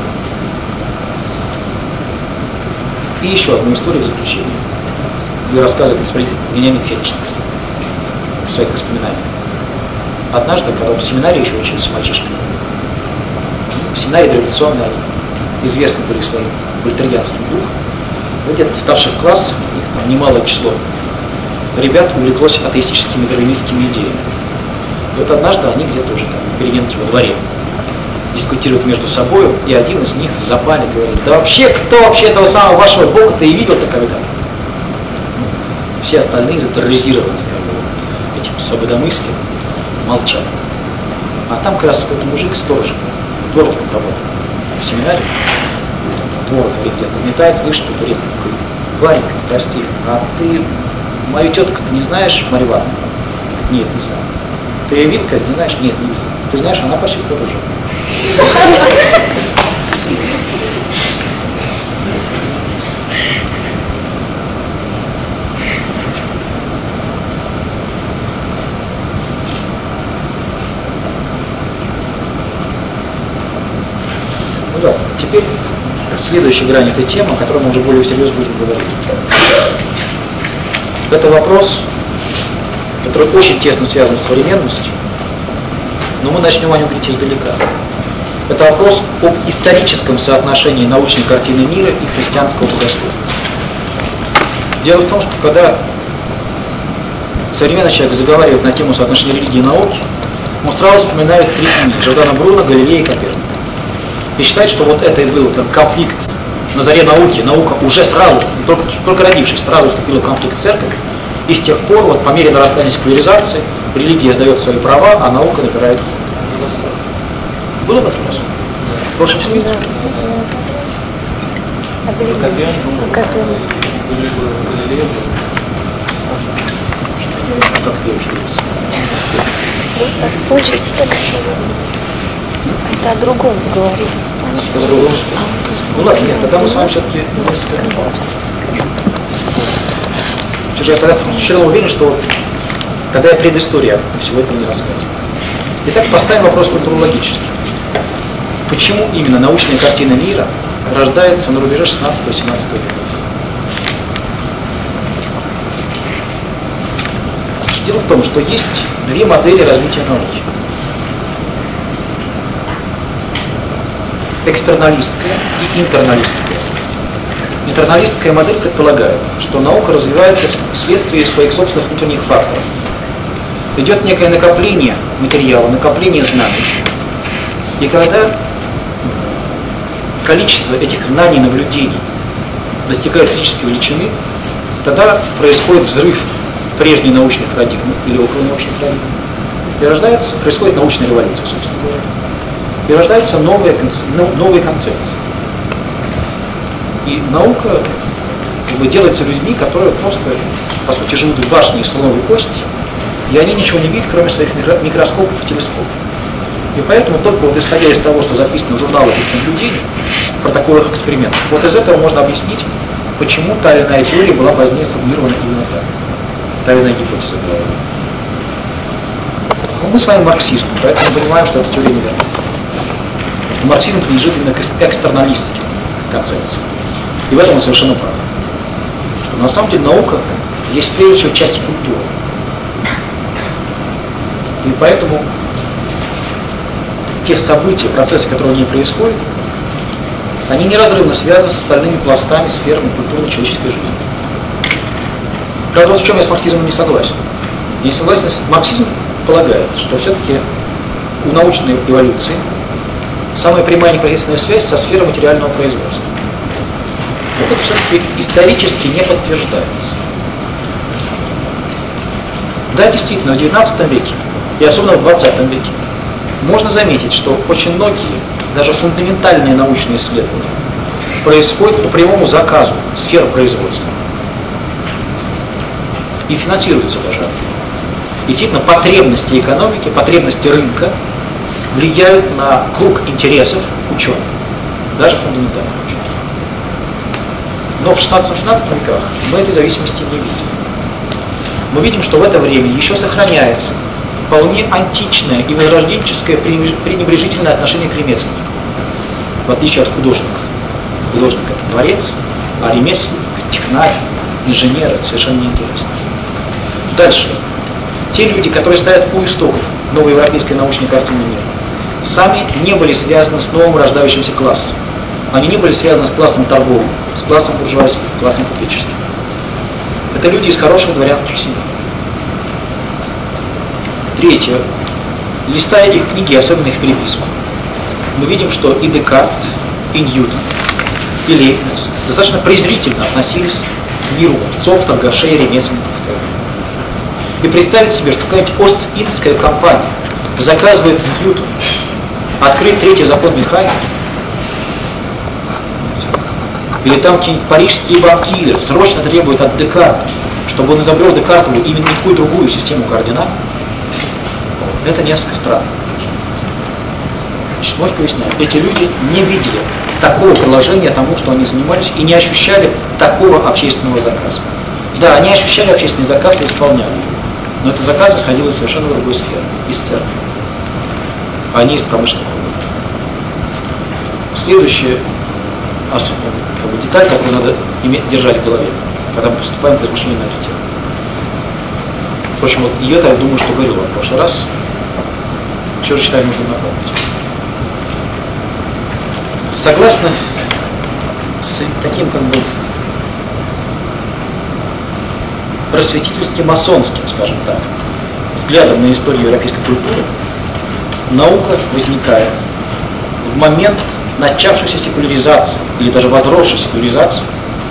И еще одну историю в заключение. Ее рассказывает господин Вениамин Фельдшнер в своих воспоминаниях. Однажды, когда он в семинарии еще учился мальчишкой, в семинарии традиционно они известны были своим вольтерианским духом, где-то в старших классах у них там немалое число ребят увлеклось атеистическими дарвинистскими идеями. И вот однажды они где-то уже там на переменке во дворе дискутируют между собой, и один из них в запале говорит, да вообще, кто вообще этого самого вашего Бога-то и видел-то когда? Все остальные затерроризированы этим свободомыслием, молчат. А там как раз какой-то мужик, сторожем, дворником работал в семинаре, двор где-то метает, слышит, что говорит, Варенька, прости, а ты мою тетку-то не знаешь, Марью Ивановну? Нет, не знаю. Ты ее видел, не знаешь? Нет, не видел. Ты знаешь, она почти тоже. Ну да, теперь следующая грань этой темы, о которой мы уже более всерьез будем говорить. Это вопрос, который очень тесно связан с современностью, но мы начнем о нем говорить издалека. Это вопрос об историческом соотношении научной картины мира и христианского богословия. Дело в том, что когда современный человек заговаривает на тему соотношения религии и науки, он сразу вспоминает три имени: Джордано Бруно, Галилея и Коперник. И считает, что вот это и был конфликт на заре науки. Наука уже сразу, только родившись, сразу вступила в конфликт с церковью. И с тех пор, вот, по мере нарастания секуляризации, религия сдает свои права, а наука набирает. Было бы это раз? Прошлый семестр? Как ты вообще случай это о другом говорим. О другом? Ну ладно, нет, тогда мы с вами все-таки я тогда совершенно уверен, что тогда я предыстория всего этого не рассказываю. Итак, поставим вопрос культурологически. Почему именно научная картина мира рождается на рубеже 16-17 века? Дело в том, что есть две модели развития науки. Экстерналистская и интерналистская. Интерналистская модель предполагает, что наука развивается вследствие своих собственных внутренних факторов. Идет некое накопление материала, накопление знаний. И когда количество этих знаний, наблюдений достигает критической величины, тогда происходит взрыв прежней научной парадигмы или около научной парадигмы. И происходит научная революция, собственно говоря. И рождаются новые концепции. И наука делается людьми, которые просто, по сути, живут в башне из слоновой кости, и они ничего не видят, кроме своих микроскопов и телескопов. И поэтому только вот исходя из того, что записано в журналах этих наблюдений, в протоколах экспериментов, вот из этого можно объяснить, почему та или иная теория была позднее сформулирована именно так. Та или иная гипотеза была. Но мы с вами марксисты, поэтому понимаем, что эта теория неверна. Марксизм принадлежит именно к экстерналистским концепциям. И в этом он совершенно прав. Что на самом деле наука есть прежде всего часть культуры. И поэтому те события, процессы, которые в ней происходят, они неразрывно связаны с остальными пластами, сферами культурной человеческой жизни. Правда, вот в чем я с марксизмом не согласен. Я не согласен, марксизм полагает, что все-таки у научной эволюции самая прямая непосредственная связь со сферой материального производства. Вот это все-таки исторически не подтверждается. Да, действительно, в XIX веке, и особенно в XX веке, можно заметить, что очень многие, даже фундаментальные научные исследования происходят по прямому заказу сфер производства. И финансируются даже. И действительно, потребности экономики, потребности рынка влияют на круг интересов ученых, даже фундаментальных ученых. Но в 16-17 веках мы этой зависимости не видим. Мы видим, что в это время еще сохраняется вполне античное и возрожденческое пренебрежительное отношение к ремесленнику, в отличие от художников. Художник — это творец, а ремесленник, технарь, инженер — это совершенно неинтересно. Дальше. Те люди, которые стоят у истоков новой европейской научной картины мира, сами не были связаны с новым рождающимся классом. Они не были связаны с классом торговым, с классом буржуазии, классом купеческим. Это люди из хороших дворянских семей. Третье. Листая их книги, особенно их переписку, мы видим, что и Декарт, и Ньютон, и Лейбниц достаточно презрительно относились к миру купцов, торгашей, ремесленников. И представить себе, что какая-нибудь Ост-Индская компания заказывает Ньютону открыть третий закон механики, или там какие-нибудь парижские банкиры срочно требуют от Декарта, чтобы он изобрел Декартову именно никакую другую систему координат, это несколько странно. Значит, вновь поясняю, эти люди не видели такого приложения тому, что они занимались, и не ощущали такого общественного заказа. Да, они ощущали общественный заказ и исполняли его, но этот заказ исходил из совершенно другой сферы, из церкви, а не из промышленного рода. Следующая деталь, которую надо держать в голове, когда мы приступаем к размышлению на эту тему. Впрочем, вот ее-то я думаю, что говорил в прошлый раз. Все же считаю, нужно напомнить. Согласно с таким как бы просветительским масонским, скажем так, взглядом на историю европейской культуры, наука возникает в момент начавшейся секуляризации или даже возросшей секуляризации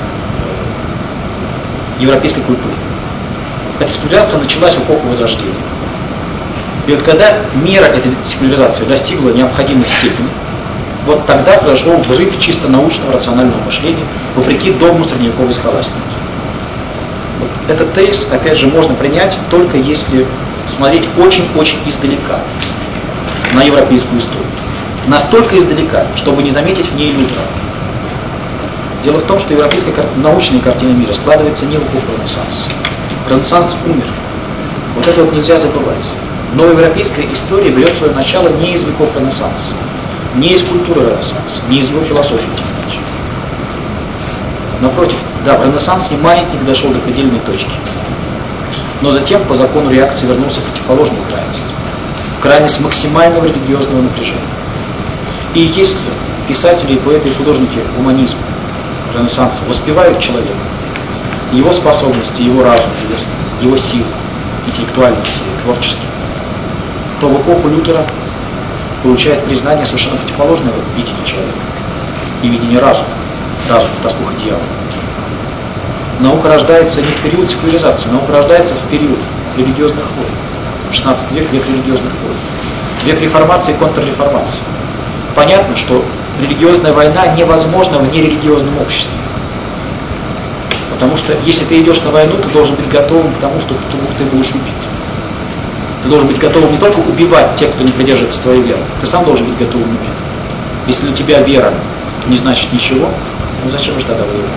европейской культуры. Эта секуляризация началась в эпоху Возрождения. И вот когда мера этой секуляризации достигла необходимой степени, вот тогда произошел взрыв чисто научного рационального мышления, вопреки догму средневековой схоластики. Вот этот тезис, опять же, можно принять только если смотреть очень-очень издалека на европейскую историю. Настолько издалека, чтобы не заметить в ней Лютера. Дело в том, что европейская научная картина мира складывается не в эпоху Ренессанса. Ренессанс умер. Вот это вот нельзя забывать. Но европейская история берет свое начало не из веков Ренессанса, не из культуры Ренессанса, не из его философии тех иначе. Напротив, да, в Ренессансе маятник дошел до предельной точки. Но затем по закону реакции вернулся в противоположную крайность. Крайность максимального религиозного напряжения. И если писатели, поэты и художники гуманизма Ренессанса воспевают человека, его способности, его разум, его силы, интеллектуальные силы, творческие, то в эпоху Лютера получает признание совершенно противоположного видения человека и видения разума. Разум – это слух дьявола. Наука рождается не в период секуляризации, наука рождается в период религиозных войн. 16 век – век религиозных войн. Век реформации и контрреформации. Понятно, что религиозная война невозможна в нерелигиозном обществе. Потому что если ты идешь на войну, ты должен быть готовым к тому, что ты будешь убит. Ты должен быть готовым не только убивать тех, кто не придерживается твоей веры, ты сам должен быть готовым убить. Если для тебя вера не значит ничего, ну зачем же тогда воевать?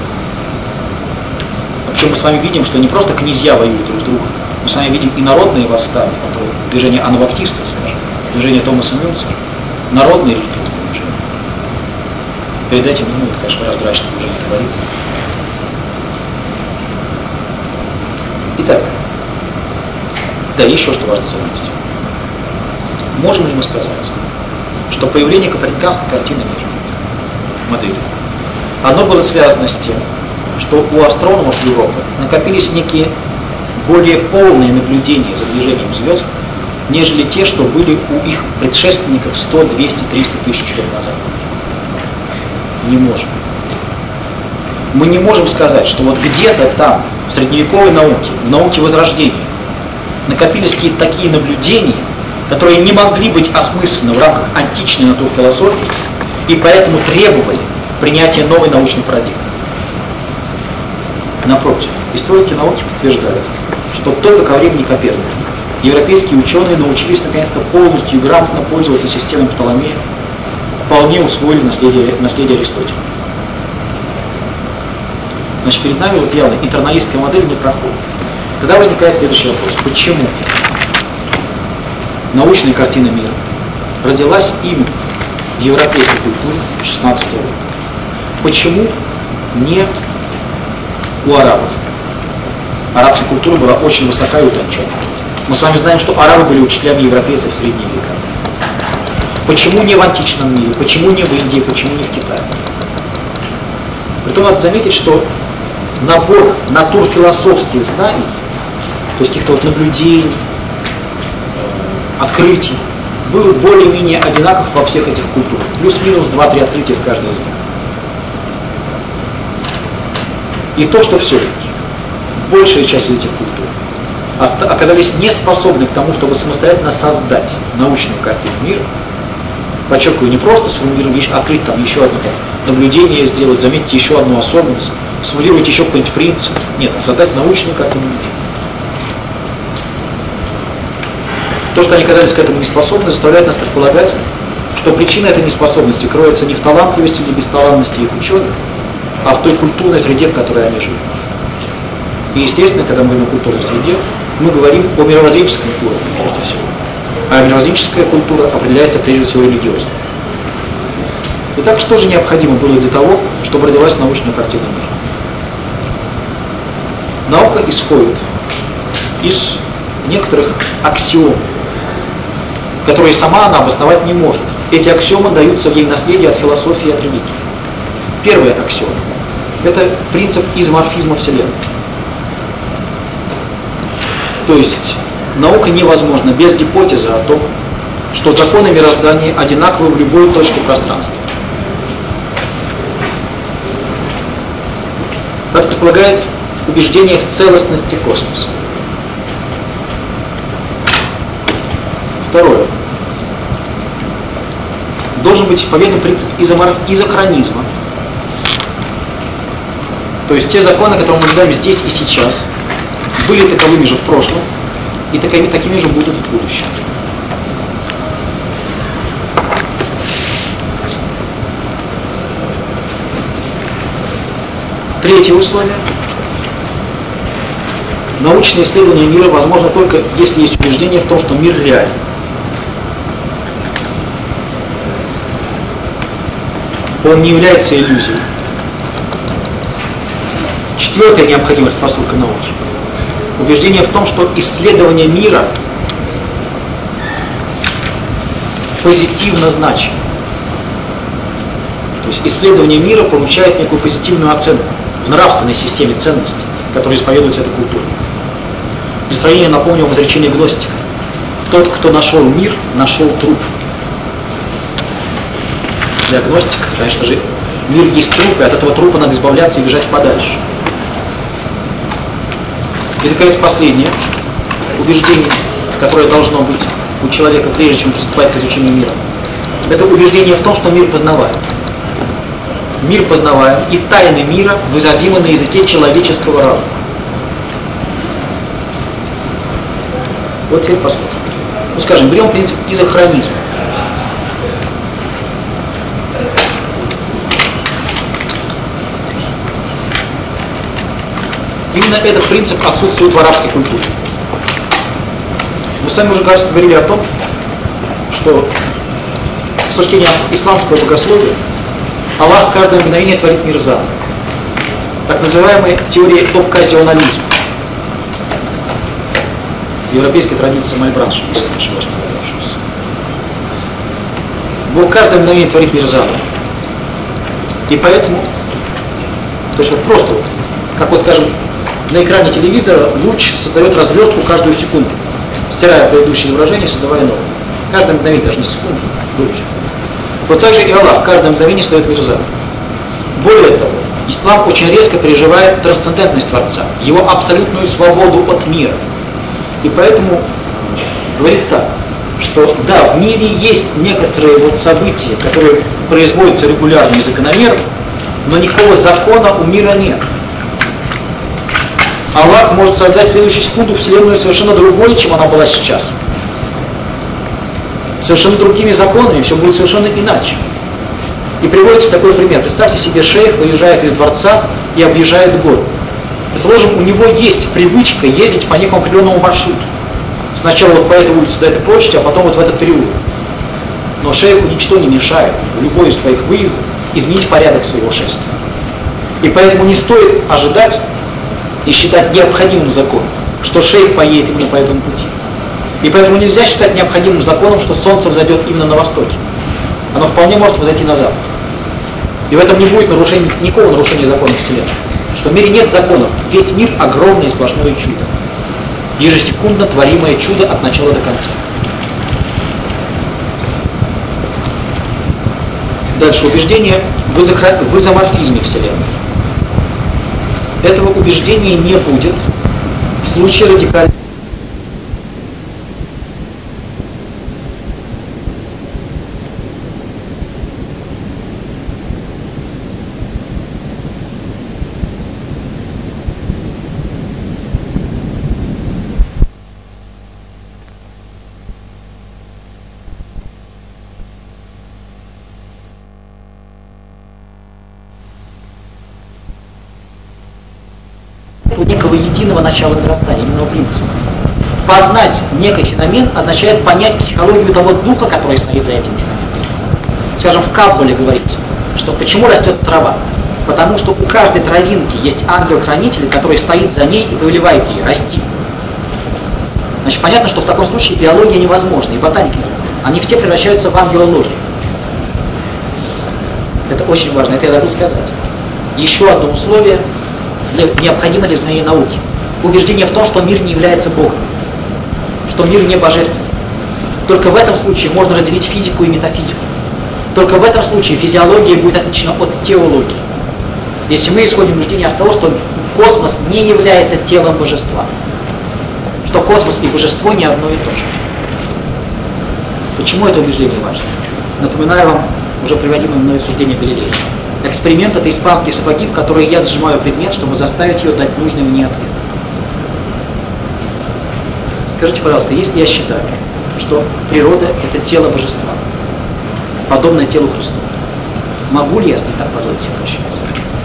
Вообще мы с вами видим, что не просто князья воюют друг с другом, мы с вами видим и народные восстания, которые движение анабаптистов, скажем, движение Томаса Мюнца, народные религиозные движения. Перед этим, это, конечно, раздражительное движение говорит. Итак, да, еще что важно заметить. Можем ли мы сказать, что появление коперниканской картины мира, модели, оно было связано с тем, что у астрономов Европы накопились некие более полные наблюдения за движением звезд, нежели те, что были у их предшественников 100, 200, 300 тысяч лет назад? Не можем. Мы не можем сказать, что вот где-то там, в средневековой науке, в науке Возрождения, накопились какие-то такие наблюдения, которые не могли быть осмысленны в рамках античной натурфилософии и поэтому требовали принятия новой научной парадигмы. Напротив, историки науки подтверждают, что только ко времени Коперника европейские ученые научились наконец-то полностью и грамотно пользоваться системой Птоломея, вполне усвоили наследие Аристотеля. Значит, перед нами вот явно интерналистская модель не проходит. Тогда возникает следующий вопрос. Почему научная картина мира родилась именно в европейской культуре XVI века? Почему не у арабов? Арабская культура была очень высока и утончена. Мы с вами знаем, что арабы были учителями европейцев в средние века. Почему не в античном мире? Почему не в Индии? Почему не в Китае? Притом надо заметить, что набор натурфилософских знаний, то есть каких-то вот наблюдений, открытий, был более-менее одинаков во всех этих культурах. Плюс-минус 2-3 открытия в каждой из них. И то, что все-таки большая часть из этих культур оказались не способны к тому, чтобы самостоятельно создать научную картину мира, подчеркиваю, не просто сформулировать, открыть там еще одно наблюдение сделать, заметить еще одну особенность, сформулировать еще какой-нибудь принцип. Нет, создать научную картину мира. То, что они оказались к этому не способны, заставляет нас предполагать, что причина этой неспособности кроется не в талантливости или бесталантности их ученых, а в той культурной среде, в которой они живут. И, естественно, когда мы говорим о культурной среде, мы говорим о мировоззренческом уровне, прежде всего. А мировоззренческая культура определяется прежде всего религиозно. Итак, что же необходимо было для того, чтобы родилась научная картина мира? Наука исходит из некоторых аксиом, которые сама она обосновать не может. Эти аксиомы даются ей в наследие от философии и от религии. Первая аксиома – это принцип изоморфизма Вселенной. То есть наука невозможна без гипотезы о том, что законы мироздания одинаковы в любой точке пространства. Это предполагает убеждение в целостности космоса. Второе. Должен быть поведен принцип изохронизма. То есть те законы, которые мы наблюдаем здесь и сейчас, были таковыми же в прошлом и такими же будут в будущем. Третье условие. Научное исследование мира возможно только, если есть убеждение в том, что мир реален. Он не является иллюзией. Четвертая необходимая предпосылка науки. Убеждение в том, что исследование мира позитивно значимо. То есть исследование мира получает некую позитивную оценку в нравственной системе ценностей, которые исповедуются этой культурой. Для сравнения напомню вам изречение гностика. Тот, кто нашел мир, нашел труп. Для гностиков, конечно же, мир есть труп, и от этого трупа надо избавляться и бежать подальше. И, наконец, последнее убеждение, которое должно быть у человека, прежде чем приступать к изучению мира. Это убеждение в том, что мир познаваем. Мир познаваем, и тайны мира выразимы на языке человеческого разума. Вот теперь посмотрим. Ну, скажем, берем принцип изохронизма. Именно этот принцип отсутствует в арабской культуре. Мы с вами уже, кажется, говорили о том, что с точки зрения исламского богословия Аллах каждое мгновение творит мир заново. Так называемая теория окказионализма. европейской традиции Мальбранш, если не ошибаюсь, подававшийся. Бог каждое мгновение творит мир заново. И поэтому, то есть вот просто, вот, как вот скажем, на экране телевизора луч создает развертку каждую секунду, стирая предыдущее изображение, создавая новое. Каждое мгновение, даже не секунду, луч. Вот так же и Аллах каждое мгновение создает мир заново. Более того, ислам очень резко переживает трансцендентность Творца, его абсолютную свободу от мира. И поэтому говорит так, что да, в мире есть некоторые вот события, которые производятся регулярно и закономерно, но никакого закона у мира нет. Аллах может создать в следующую секунду Вселенную совершенно другой, чем она была сейчас. Совершенно другими законами, все будет совершенно иначе. И приводится такой пример. Представьте себе, шейх выезжает из дворца и объезжает город. Предположим, у него есть привычка ездить по некому определенному маршруту. Сначала вот по этой улице до этой площади, а потом вот в этот переулок. Но шейху ничто не мешает в любой из своих выездов изменить порядок своего шествия. И поэтому не стоит ожидать и считать необходимым законом, что шейх поедет именно по этому пути. И поэтому нельзя считать необходимым законом, что солнце взойдет именно на востоке. Оно вполне может взойти на запад. И в этом не будет никакого нарушения законов Вселенной. Что в мире нет законов. Весь мир огромное и сплошное чудо. Ежесекундно творимое чудо от начала до конца. Дальше убеждение в изоморфизме Вселенной. Этого убеждения не будет в случае радикального. Некого единого начала мироздания, именно принципа. Познать некий феномен означает понять психологию того духа, который стоит за этим феноменом. Скажем, в Каббале говорится, что почему растет трава? Потому что у каждой травинки есть ангел-хранитель, который стоит за ней и повелевает ей расти. Значит, понятно, что в таком случае биология невозможна, и ботаника нет. Они все превращаются в ангелологию. Это очень важно, это я забыл сказать. Еще одно условие необходимо для изменения науки. Убеждение в том, что мир не является Богом, что мир не божественный. Только в этом случае можно разделить физику и метафизику. Только в этом случае физиология будет отлична от теологии. Если мы исходим из убеждения от того, что космос не является телом божества, что космос и божество не одно и то же. Почему это убеждение важно? Напоминаю вам уже приводимое мной суждение Галилея. Эксперимент — это испанские сапоги, в которые я зажимаю предмет, чтобы заставить ее дать нужный мне ответ. Скажите, пожалуйста, если я считаю, что природа — это тело божества, подобное телу Христу, могу ли я с ней так позволить себе прощаться?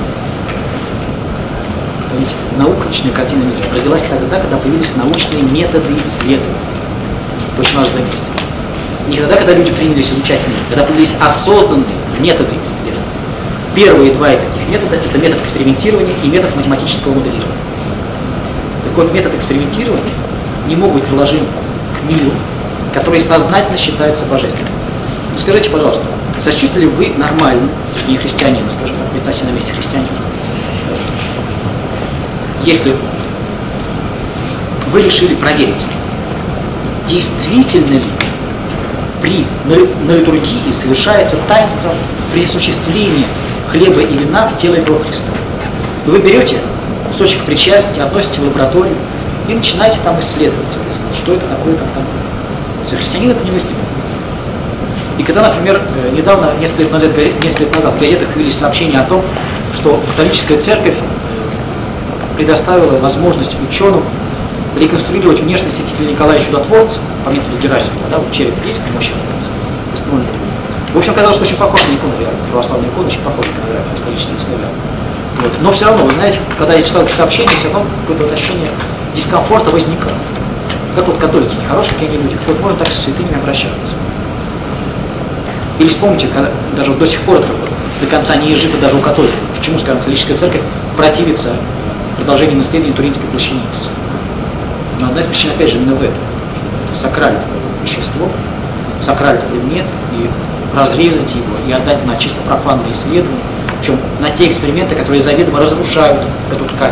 Понимаете, наукочная картина мира родилась тогда, когда появились научные методы исследования. Это очень важно заметить. Не тогда, когда люди принялись изучать мир, когда появились осознанные методы исследования. Первые два таких метода — это метод экспериментирования и метод математического моделирования. Так вот, метод экспериментирования не мог быть приложим к миру, который сознательно считается божественным. Ну скажите, пожалуйста, сочтете ли вы нормальным, не христианина, скажем так, представьте на месте христианина, если вы решили проверить, действительно ли на литургии совершается таинство присуществления хлеба и вина в тело и кровь Христа. И вы берете кусочек причастия, относите в лабораторию и начинаете там исследовать, что это такое, как там. Для христианина это немыслимо. И когда, например, недавно, несколько лет назад в газетах появились сообщения о том, что католическая церковь предоставила возможность ученым реконструировать внешность святителя Николая Чудотворца по методу Герасимова, да, вот череп есть, мощь восстановлена. В общем, казалось, что очень похож на икону, православная икона, очень похожа на исторические славян. Вот. Но все равно, вы знаете, когда я читал эти сообщения, все равно какое-то вот ощущение дискомфорта возникало. Как вот католики, нехорошие какие они люди, как вот можно так с святыми обращаться. Или вспомните, когда, даже вот до сих пор это до конца не изжито даже у католиков. Почему, скажем, католическая церковь противится продолжению наследия Туринской плащаницы? Но одна из причин, опять же, именно в этом. Это сакральное вещество, сакральный предмет, и разрезать его, и отдать на чисто профанные исследования, причем на те эксперименты, которые заведомо разрушают эту ткань.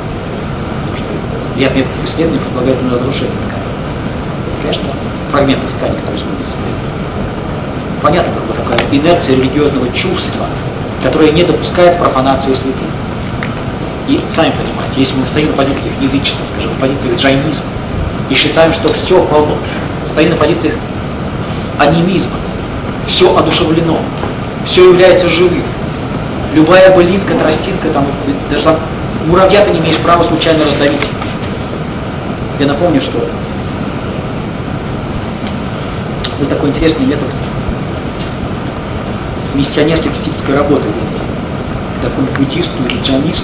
Ряд методов исследований предполагает на разрушение ткани. Конечно, фрагментов ткани, которые используются. Понятно, как бы такая инерция религиозного чувства, которое не допускает профанации святых. И сами понимаете, если мы стоим на позициях язычества, скажем, на позициях джайнизма, и считаем, что все полно, стоим на позициях анимизма, все одушевлено, все является живым. Любая былинка, тростинка, там, даже там, муравья ты не имеешь права случайно раздавить. Я напомню, что был такой интересный метод миссионерской критической работы. Такому буддисту или джайнисту,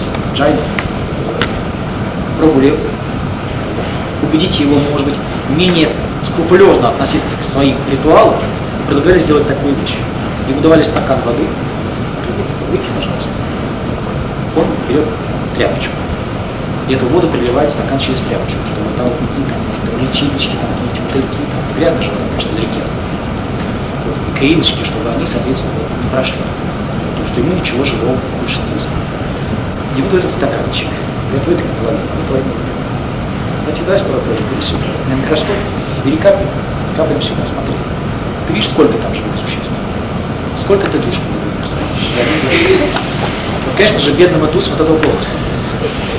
пробовали убедить его, может быть, менее скрупулезно относиться к своим ритуалам, предлагали сделать такую вещь. Ему давали стакан воды, выпей, пожалуйста. Он берет тряпочку. И эту воду переливает в стакан через тряпочку, чтобы там какие-то, может, личиночки, там какие-то мотыльки, там грязно же, конечно, из реки. Вот, и криночки, чтобы они, соответственно, не прошли. Потому что ему ничего живого кушать нельзя. Не буду этот стаканчик. Я выпил половину. Давайте дай сюда, бери сюда. На микроскоп, бери капель, капаем сюда, смотри. Ты видишь, сколько там живых существ? Сколько ты душ выпил? Вот, конечно же, бедному Тусу от этого плохо становится.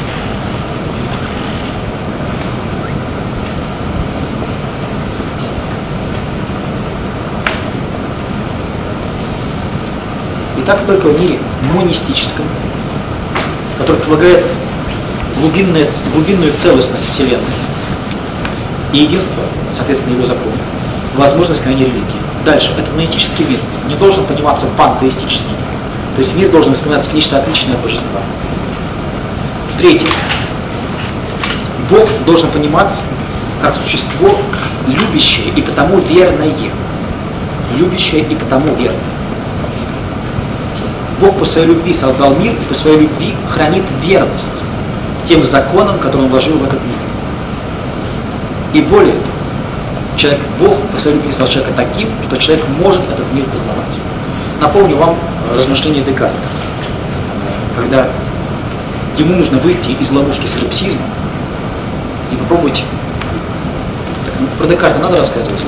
И так только в мире монистическом, который предлагает глубинную целостность Вселенной и единство, соответственно, его закона, возможность крайней религии. Дальше, этот монистический мир не должен пониматься пантеистически, то есть мир должен восприниматься как нечто отличное от божества. В-третьих, Бог должен пониматься как существо любящее и потому верное. Любящее и потому верное. Бог по своей любви создал мир и по своей любви хранит верность тем законам, которые он вложил в этот мир. И более того, Бог по своей любви создал человека таким, что человек может этот мир познавать. Напомню вам размышления Декарта, когда ему нужно выйти из ловушки солипсизма и попробовать. Про Декарта надо рассказывать?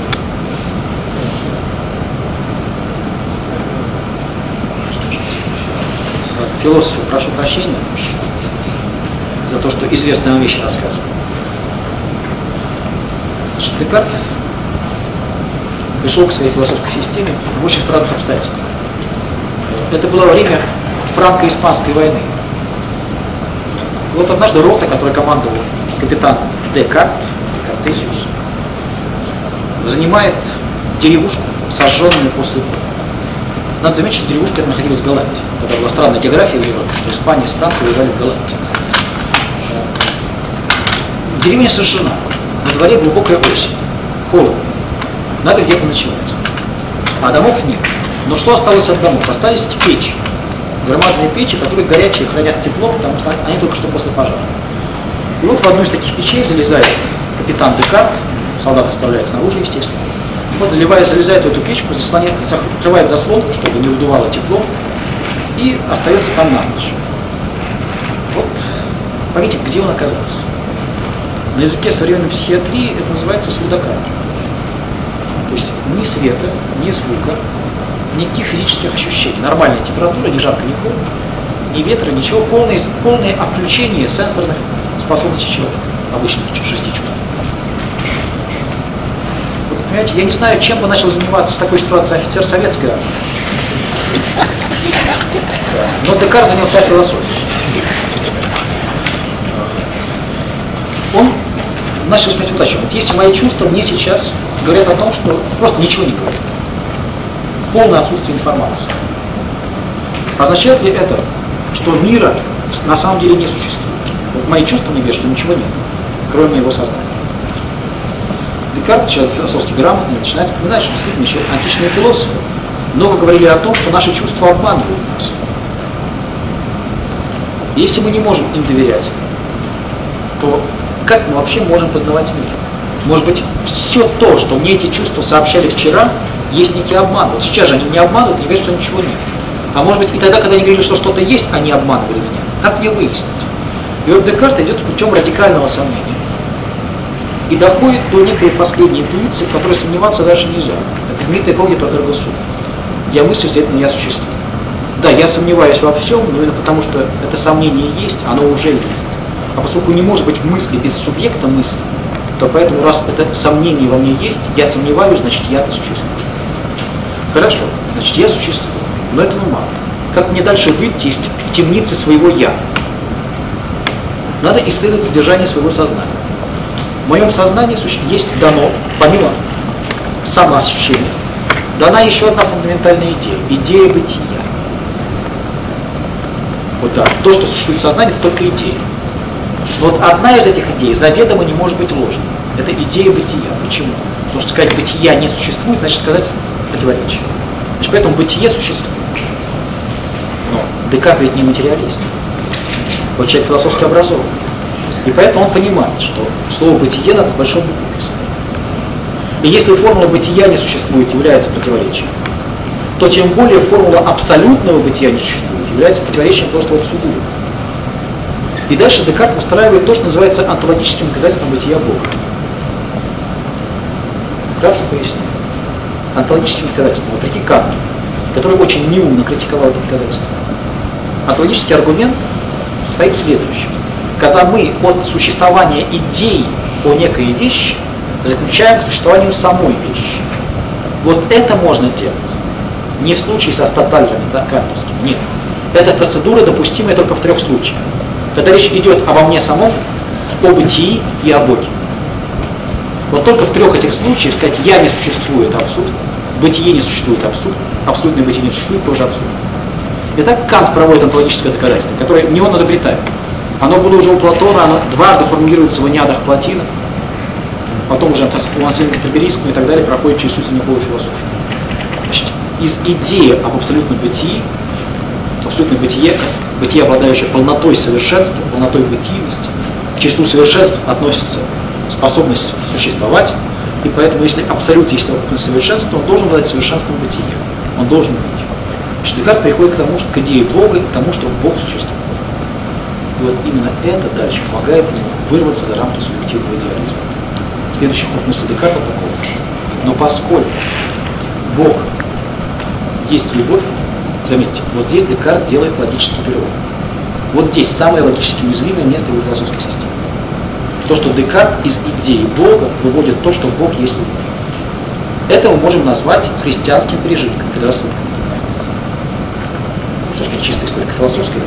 Философы, прошу прощения за то, что известные вам вещи рассказываю. Декарт пришел к своей философской системе в очень странных обстоятельствах. Это было время франко-испанской войны. И вот однажды рота, которой командовал капитан Декарт, Картезиус, занимает деревушку, сожженную после боя. Надо заметить, что деревушка эта находилась в Голландии. Тогда была странная география в Европе, что Испания с Францией воевали в Голландии. Деревня сожжена. На дворе глубокая осень. Холодно. Надо где-то ночевать. А домов нет. Но что осталось от домов? Остались печи. Громадные печи, которые горячие, хранят тепло, потому что они только что после пожара. И вот в одну из таких печей залезает капитан Декарт, солдат оставляет снаружи, естественно. Вот залезает в эту печку, закрывает заслонку, чтобы не удувало тепло, и остается там на ночь. Вот, поймите, где он оказался. На языке современной психиатрии это называется судокамера. То есть ни света, ни звука, никаких физических ощущений. Нормальная температура, ни жарко, ни холодно, ни ветра, ничего. Полное отключение сенсорных способностей человека, обычных 6 чувств. Вот, понимаете, я не знаю, чем бы начал заниматься в такой ситуации офицер советской армии. Но Декарт занялся философией. Он начал смотреть вот о чем. Вот если мои чувства мне сейчас говорят о том, что просто ничего не говорят. Полное отсутствие информации. Означает ли это, что мира на самом деле не существует? Вот мои чувства мне говорят, что ничего нет, кроме моего сознания. Декарт, человек философски грамотный, начинает вспоминать, что действительно еще античные философы много говорили о том, что наши чувства обманывают нас. Если мы не можем им доверять, то как мы вообще можем познавать мир? Может быть, все то, что мне эти чувства сообщали вчера, есть некий обман. Вот сейчас же они меня обманывают и говорят, что ничего нет. А может быть, и тогда, когда они говорили, что что-то есть, они обманывали меня. Как мне выяснить? И вот Декарт идет путем радикального сомнения и доходит до некой последней интуиции, в которой сомневаться даже нельзя. Это знаменитая когито эрго сум. Я мыслю, следовательно, я существую. Да, я сомневаюсь во всем, но именно потому, что это сомнение есть, оно уже есть. А поскольку не может быть мысли без субъекта мысли, то поэтому, раз это сомнение во мне есть, я сомневаюсь, значит, я-то существую. Хорошо, значит, я существую, но этого мало. Как мне дальше выйти из темницы своего «я»? Надо исследовать содержание своего сознания. В моем сознании есть дано, помимо самоощущения, дана еще одна фундаментальная идея – идея бытия. Вот так. То, что существует в сознании, это только идея. Но вот одна из этих идей заведомо не может быть ложной. Это идея бытия. Почему? Потому что сказать «бытия не существует», значит сказать противоречие. Значит, поэтому бытие существует. Но Декарт ведь не материалист. Он человек философски образованный. И поэтому он понимает, что слово «бытие» надо с большой буквы писать. И если формула бытия не существует, является противоречием, то тем более формула абсолютного бытия не существует, является противоречием просто вот сугубо. И дальше Декарт выстраивает то, что называется онтологическим доказательством бытия Бога. Вкратце поясню. Онтологическим доказательством, вопреки Канту, который очень неумно критиковал это доказательство. Онтологический аргумент стоит в следующем. Когда мы от существования идеи о некой вещи заключаем к существованию самой вещи. Вот это можно делать. Не в случае со статальными, да, кантовскими, нет. Эта процедура допустимая только в 3 случаях. Когда речь идет обо мне самом, о бытии и о Боге. Вот только в 3 этих случаях сказать «я не существую» — это абсурд, бытие не существует — абсурд, абсолютное бытие не существует — тоже абсурд. Итак, Кант проводит онтологическое доказательство, которое не он изобретает. Оно было уже у Платона, оно дважды формулируется в Энеадах Платина, потом уже у Ансельма Кентерберийского и так далее проходит через всю средневековую философию. Значит, из идеи об абсолютном бытии, абсолютное бытие, бытие, обладающее полнотой совершенства, полнотой бытийности, к числу совершенств относится способность существовать, и поэтому, если абсолют есть совокупность совершенства, он должен обладать совершенством бытия. Он должен быть. Значит, Декарт приходит к тому, что к идее Бога и к тому, что Бог существует. И вот именно это дальше помогает ему вырваться за рамки субъективного идеализма. Следующий ход мысли Декарта такой. Но поскольку Бог есть любовь, заметьте, вот здесь Декарт делает логический перевод. Вот здесь самое логически уязвимое место его философской системы. То, что Декарт из идеи Бога выводит то, что Бог есть любовь. Это мы можем назвать христианским пережитком, предрассудком Декарта. Все-таки чисто историко-философское,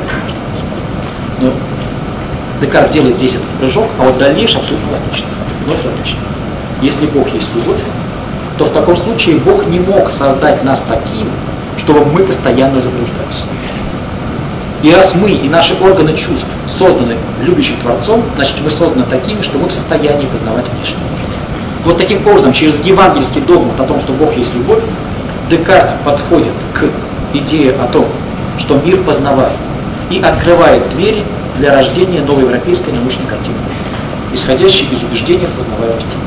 но Декарт делает здесь этот прыжок, а вот дальнейшее абсолютно логично. Вновь логично. Если Бог есть любовь, то в таком случае Бог не мог создать нас таким, чтобы мы постоянно заблуждались. И раз мы и наши органы чувств созданы любящим Творцом, значит мы созданы такими, что мы в состоянии познавать внешний мир. Вот таким образом, через евангельский догмат о том, что Бог есть любовь, Декарт подходит к идее о том, что мир познаваем, и открывает двери для рождения новой европейской научной картины, исходящей из убеждения в познаваемости мира.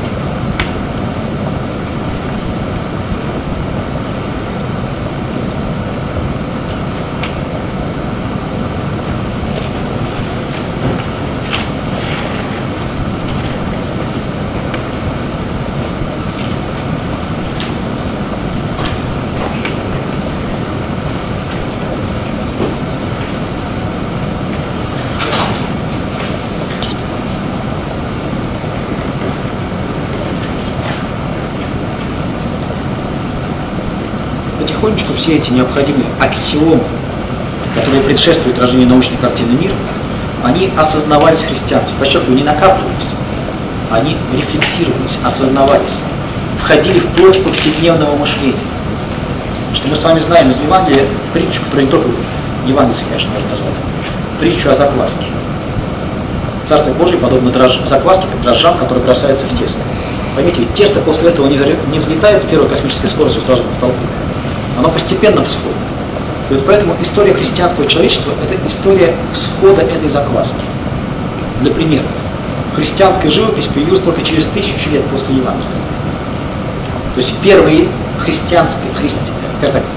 Потихонечку все эти необходимые аксиомы, которые предшествуют рождению научной картины мира, они осознавались в христианстве. Подчеркиваю, не накапливались, они рефлектировались, осознавались, входили в плоть повседневного мышления. Что мы с вами знаем из Евангелия притчу, которая не только евангельская, конечно, можно назвать, притчу о закваске. Царство Божие подобно закваске, как дрожжам, который бросается в тесто. Поймите, ведь тесто после этого не взлетает с первой космической скоростью сразу в толпу. Оно постепенно всходит. И вот поэтому история христианского человечества – это история всхода этой закваски. Для примера. христианская живопись появилась только через 1000 лет после Евангелия. То есть первые христианские, скажем так,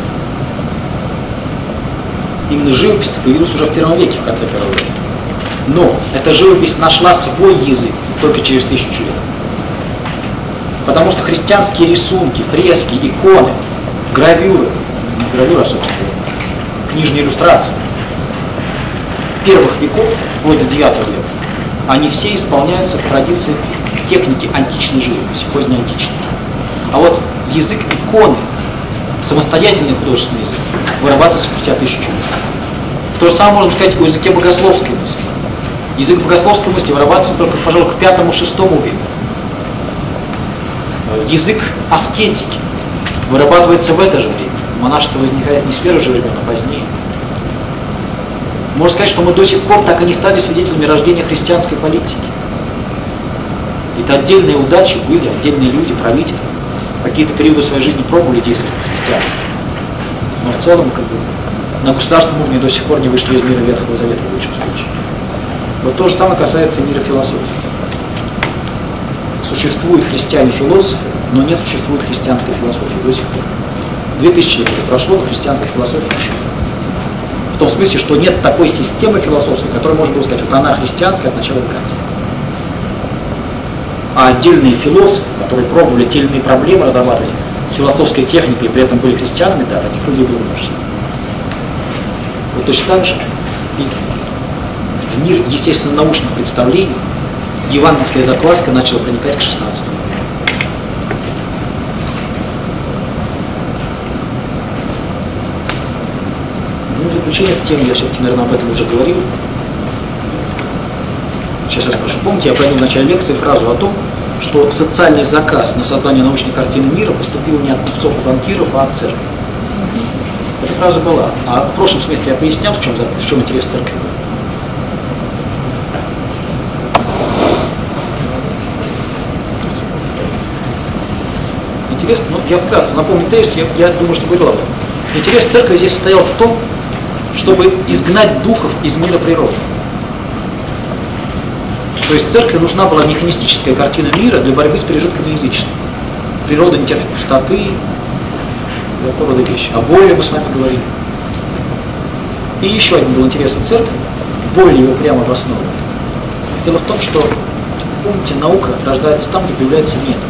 именно живопись появилась уже в 1 веке, в конце 1 века. Но эта живопись нашла свой язык только через 1000 лет. Потому что христианские рисунки, фрески, иконы, гравюры, не гравюры, а собственно, книжные иллюстрации первых веков, вплоть до 9 века, они все исполняются в традициях техники античной живописи, позднеантичной. А вот язык иконы, самостоятельный художественный язык, вырабатывается спустя 1000 лет. То же самое можно сказать о языке богословской мысли. Язык богословской мысли вырабатывается только, пожалуй, к 5-6 веку. Язык аскетики вырабатывается в это же время. Монашество возникает не с первых же времен, а позднее. Можно сказать, что мы до сих пор так и не стали свидетелями рождения христианской политики. Это отдельные удачи были, отдельные люди, правители. Какие-то периоды своей жизни пробовали действовать по христианству. Но в целом, на государственном уровне до сих пор не вышли из мира Ветхого Завета в лучшем случае. Вот то же самое касается и мира философии. Существуют христиане-философы, но не существует христианской философии до сих пор. 2000 лет уже прошло, но христианской философии еще нет. В том смысле, что нет такой системы философской, которая можно было сказать, вот она христианская от начала до конца. А отдельные философы, которые пробовали те или иные проблемы разрабатывать с философской техникой, и при этом были христианами, да, таких людей было множество. Вот точно так же и в мир естественно-научных представлений евангельская закваска начала проникать к 16 веку. Ну, в заключение этой темы я все-таки, наверное, об этом уже говорил. Сейчас я спрошу. Помните, я приводил в начале лекции фразу о том, что социальный заказ на создание научной картины мира поступил не от купцов и банкиров, а от церкви. Эта фраза была. А в прошлом смысле я пояснял, в чем интерес церкви. Интерес, ну, я вкратце напомню тезис, я думаю, что говорил об этом. Интерес церкви здесь состоял в том, чтобы изгнать духов из мира природы. То есть церкви нужна была механистическая картина мира для борьбы с пережитками язычества. Природа не терпит пустоты, такого рода вещи. О боли мы с вами говорили. И еще один был интерес у церкви, более его прямо обосновывает. Дело в том, что, помните, наука рождается там, где появляется метод.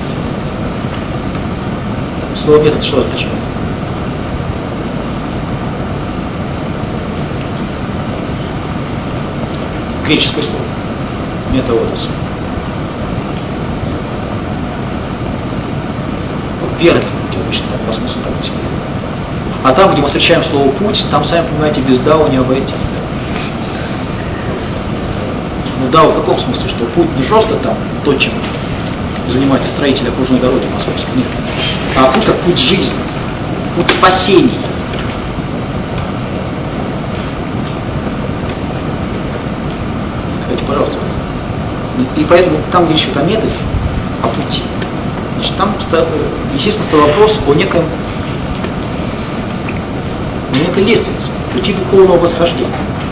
Слово метод что означает? Греческое слово. Метаодос. Верный путь обычно, так, по смыслу так объясняю. А там, где мы встречаем слово «путь», там, сами понимаете, без дао не обойти. Ну, дао в каком смысле? Что путь не просто там то, чем занимается строитель окружной дороги московской, нет. А путь как путь жизни, путь спасения. Скажите, пожалуйста. И поэтому там, где ищут о методе, о пути, значит, там, естественно, стал вопрос о некой лестнице, пути духовного восхождения.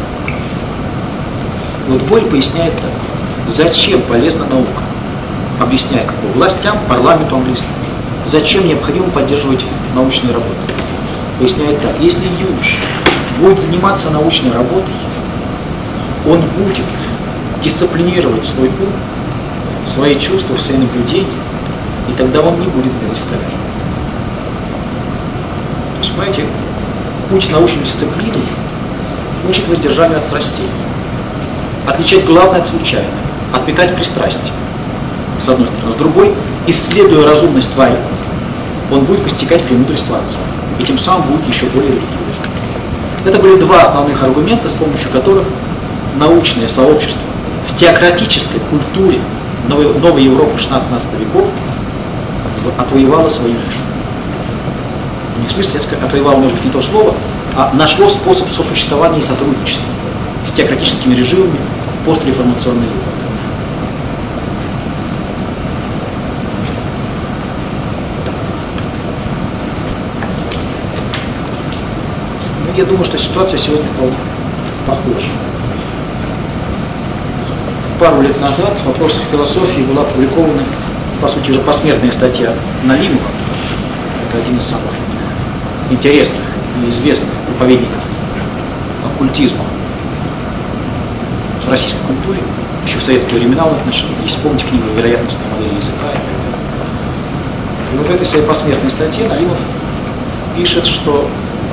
И вот Боль поясняет так. Зачем полезна наука? Объясняя, как бы властям, парламенту английскому. Зачем необходимо поддерживать научные работы? Поясняет так. Если юноша будет заниматься научной работой, он будет дисциплинировать свой ум, свои чувства, свои наблюдения, и тогда он не будет бегать в каверну. То есть, понимаете, путь научной дисциплины учит воздержанию от страстей, отличать главное от случайного, отметать пристрастие, с одной стороны. С другой, исследуя разумность твари, он будет постигать премудрость Творца, и тем самым будет еще более религиозным. Это были два основных аргумента, с помощью которых научное сообщество в теократической культуре новой Европы 16-17 веков отвоевало свою нишу. Не в смысле, отвоевало, может быть, не то слово, а нашло способ сосуществования и сотрудничества с теократическими режимами постреформационной эпохи. Ну, я думаю, что ситуация сегодня вполне похожа. пару лет назад в «Вопросах философии» была опубликована, по сути, уже посмертная статья Налимова. Это один из самых интересных и известных проповедников оккультизма в российской культуре. Еще в советские времена он начал. Если помните книгу «Вероятностная модель языка» и так далее. И вот в этой своей посмертной статье Налимов пишет, что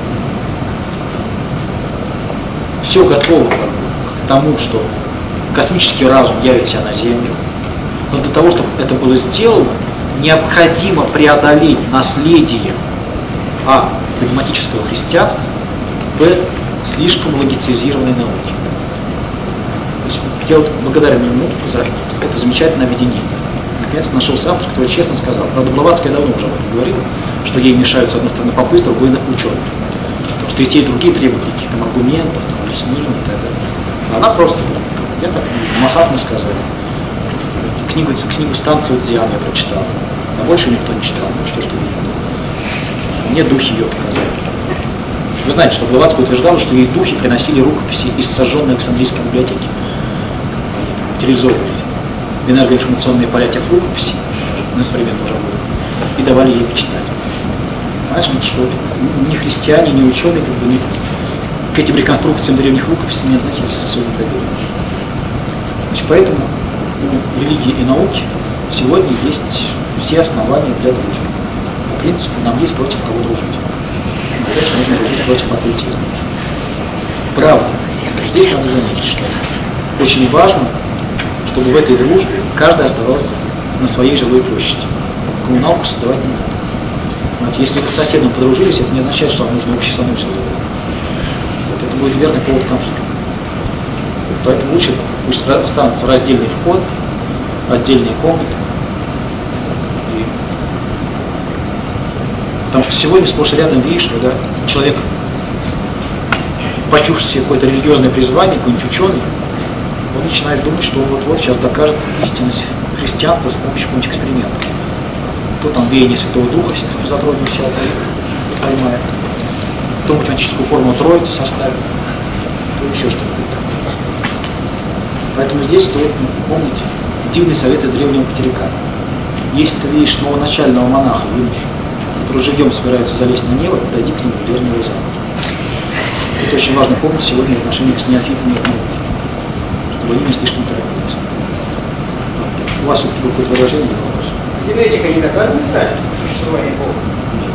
все готово к тому, что космический разум явит себя на Землю. Но для того, чтобы это было сделано, необходимо преодолеть наследие догматического христианства, слишком логицизированной науки. То есть я вот благодарен ему за это замечательное объединение. Наконец нашелся автор, который честно сказал. Правда, Блаватская давно уже об этом говорила, что ей мешают с одной стороны попы, с другой ученые. Потому что и те, и другие требуют каких-то аргументов, объяснений и так далее. А она просто, я так Махатма сказал. Книгу «Станция Дзян» я прочитал. А больше никто не читал. Ну что ж ты видел? Мне духи ее показали. Вы знаете, что Блаватская утверждала, что ей духи приносили рукописи из сожженной Александрийской библиотеки. Материализовывали в энергоинформационные поля тех рукописей на современном работе и давали ей почитать. Понимаешь, что ни христиане, ни ученые к этим реконструкциям древних рукописей не относились с особым доверием. Значит, поэтому у религии и науки сегодня есть все основания для дружбы. По принципу, нам есть против кого дружить. Дальше нужно дружить против оккультизма. Правда, здесь надо заметить, что очень важно, чтобы в этой дружбе каждый оставался на своей жилой площади. Коммуналку создавать не надо. Вот, если вы с соседом подружились, это не означает, что вам нужно общий станок создавать. Вот, это будет верный повод конфликта. Поэтому лучше пусть останется раздельный вход, отдельные комнаты. Потому что сегодня сплошь и рядом видишь, когда человек, почувствовав себе какое-то религиозное призвание, какой-нибудь ученый, он начинает думать, что он вот-вот сейчас докажет истинность христианства с помощью какого-нибудь эксперимента. Кто там веяние Святого Духа затронул себя, поймает, кто математическую формулу Троицы составит, то еще что-то. Поэтому здесь стоит помнить дивный совет из древнего Патерика. Если ты видишь новоначального монаха, юношу, который живьем собирается залезть на небо, подойди к нему, дверь его замок. Это очень важно помнить сегодня в отношениях с неофитами и науки, чтобы они не слишком торопились. У вас все-таки какое-то выражение или вопрос? Генетика не доказывает разницу существования Бога? Нет.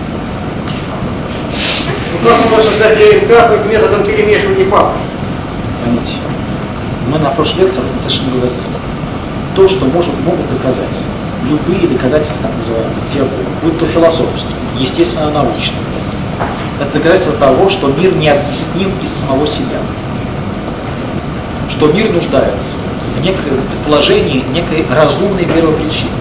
Ну как можно создать ДНК методом перемешивания пап? Поймите, мы на прошлой лекции об этом совершенно говорили. То, что могут доказать, любые доказательства, так называемые, теории, будь то философство, естественно-научное, это доказательство того, что мир необъясним из самого себя. Что мир нуждается в неком предположении некой разумной первопричины.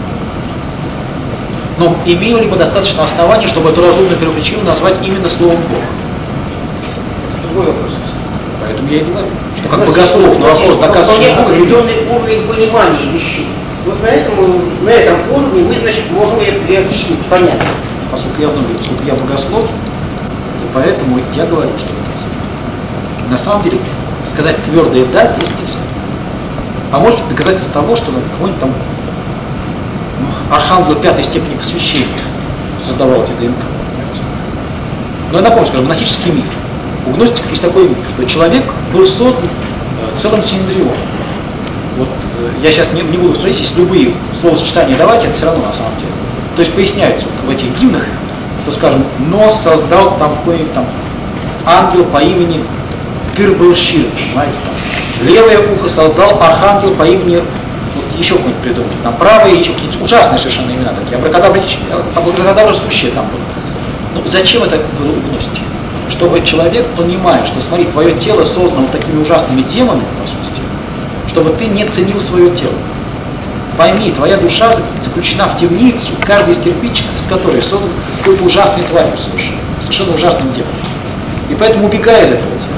Но имеем ли мы достаточно оснований, чтобы эту разумную первопричину назвать именно словом Бог? Другой вопрос. Поэтому я и говорю, что как богослов на вопрос доказывающий Бога определенный уровень понимания вещей. Вот на этом уровне мы, значит, можем и объяснить, понятно. Поскольку я говорю, поскольку я богослов, то поэтому я говорю, что на самом деле сказать твердое «да» здесь нельзя. А может быть доказательство того, что какой-нибудь там архангел пятой степени посвящения создавал эти ДНК. Но я напомню, скажем, гностический миф. У гностиков есть такой миф, что человек был создан целым синедрионом. Вот я сейчас не буду смотреть, если любые словосочетания давать, это все равно на самом деле. То есть поясняется вот, в этих гимнах, что, скажем, нос создал там какой-нибудь там ангел по имени Пирбалшир, понимаете, там. Левое ухо создал архангел по имени, вот еще какой-нибудь придумать, там правое, еще какие-нибудь ужасные совершенно имена такие, абракадабра сущие там было. Ну зачем это было у гностики? Чтобы человек, понимая, что, смотри, твое тело создано вот такими ужасными демонами, по сути, чтобы ты не ценил свое тело. Пойми, твоя душа заключена в темницу, каждый из кирпичиков, с которой создан какой-то ужасной тварью совершенно ужасным делом. И поэтому убегай из этого тела.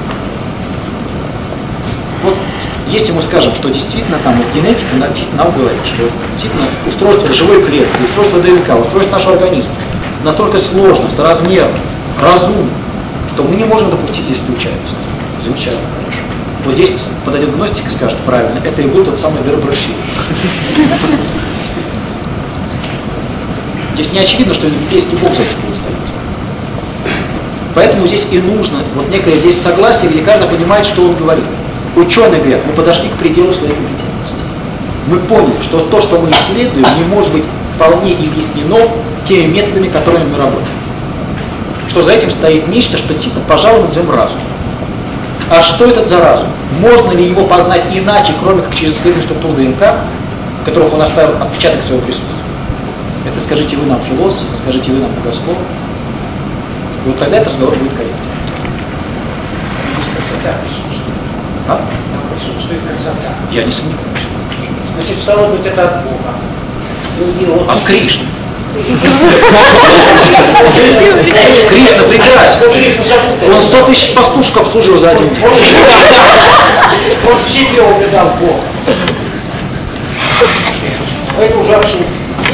Вот если мы скажем, что действительно там вот генетика нам говорит, что действительно устройство живой клетки, устройство ДНК, устройство нашего организма настолько сложно, соразмерно, разумно, что мы не можем допустить здесь случайность. Замечательно, хорошо. Вот здесь подойдет гностик и скажет правильно, это и был тот самый Вербраши. Здесь не очевидно, что библейский Бог за этим будет стоять. Поэтому здесь и нужно вот некое здесь согласие, где каждый понимает, что он говорит. Ученые говорят, мы подошли к пределу своей компетентности. Мы поняли, что то, что мы исследуем, не может быть вполне изъяснено теми методами, которыми мы работаем. Что за этим стоит нечто, что типа, пожалуй, мы назовем разум. А что это за разум? Можно ли его познать иначе, кроме как через исследование структуры ДНК, в которых он оставил отпечаток своего присутствия? Это скажите вы нам, философ, скажите вы нам, богослов. И вот тогда этот разговор будет корректен. А? Я не сомневаюсь. Значит, стало быть, это от Бога. От Кришны. Кришна прекрасен. Он 100 тысяч пастушек обслужил за один день. Он в себе увидал Бога. Это уже абсурд.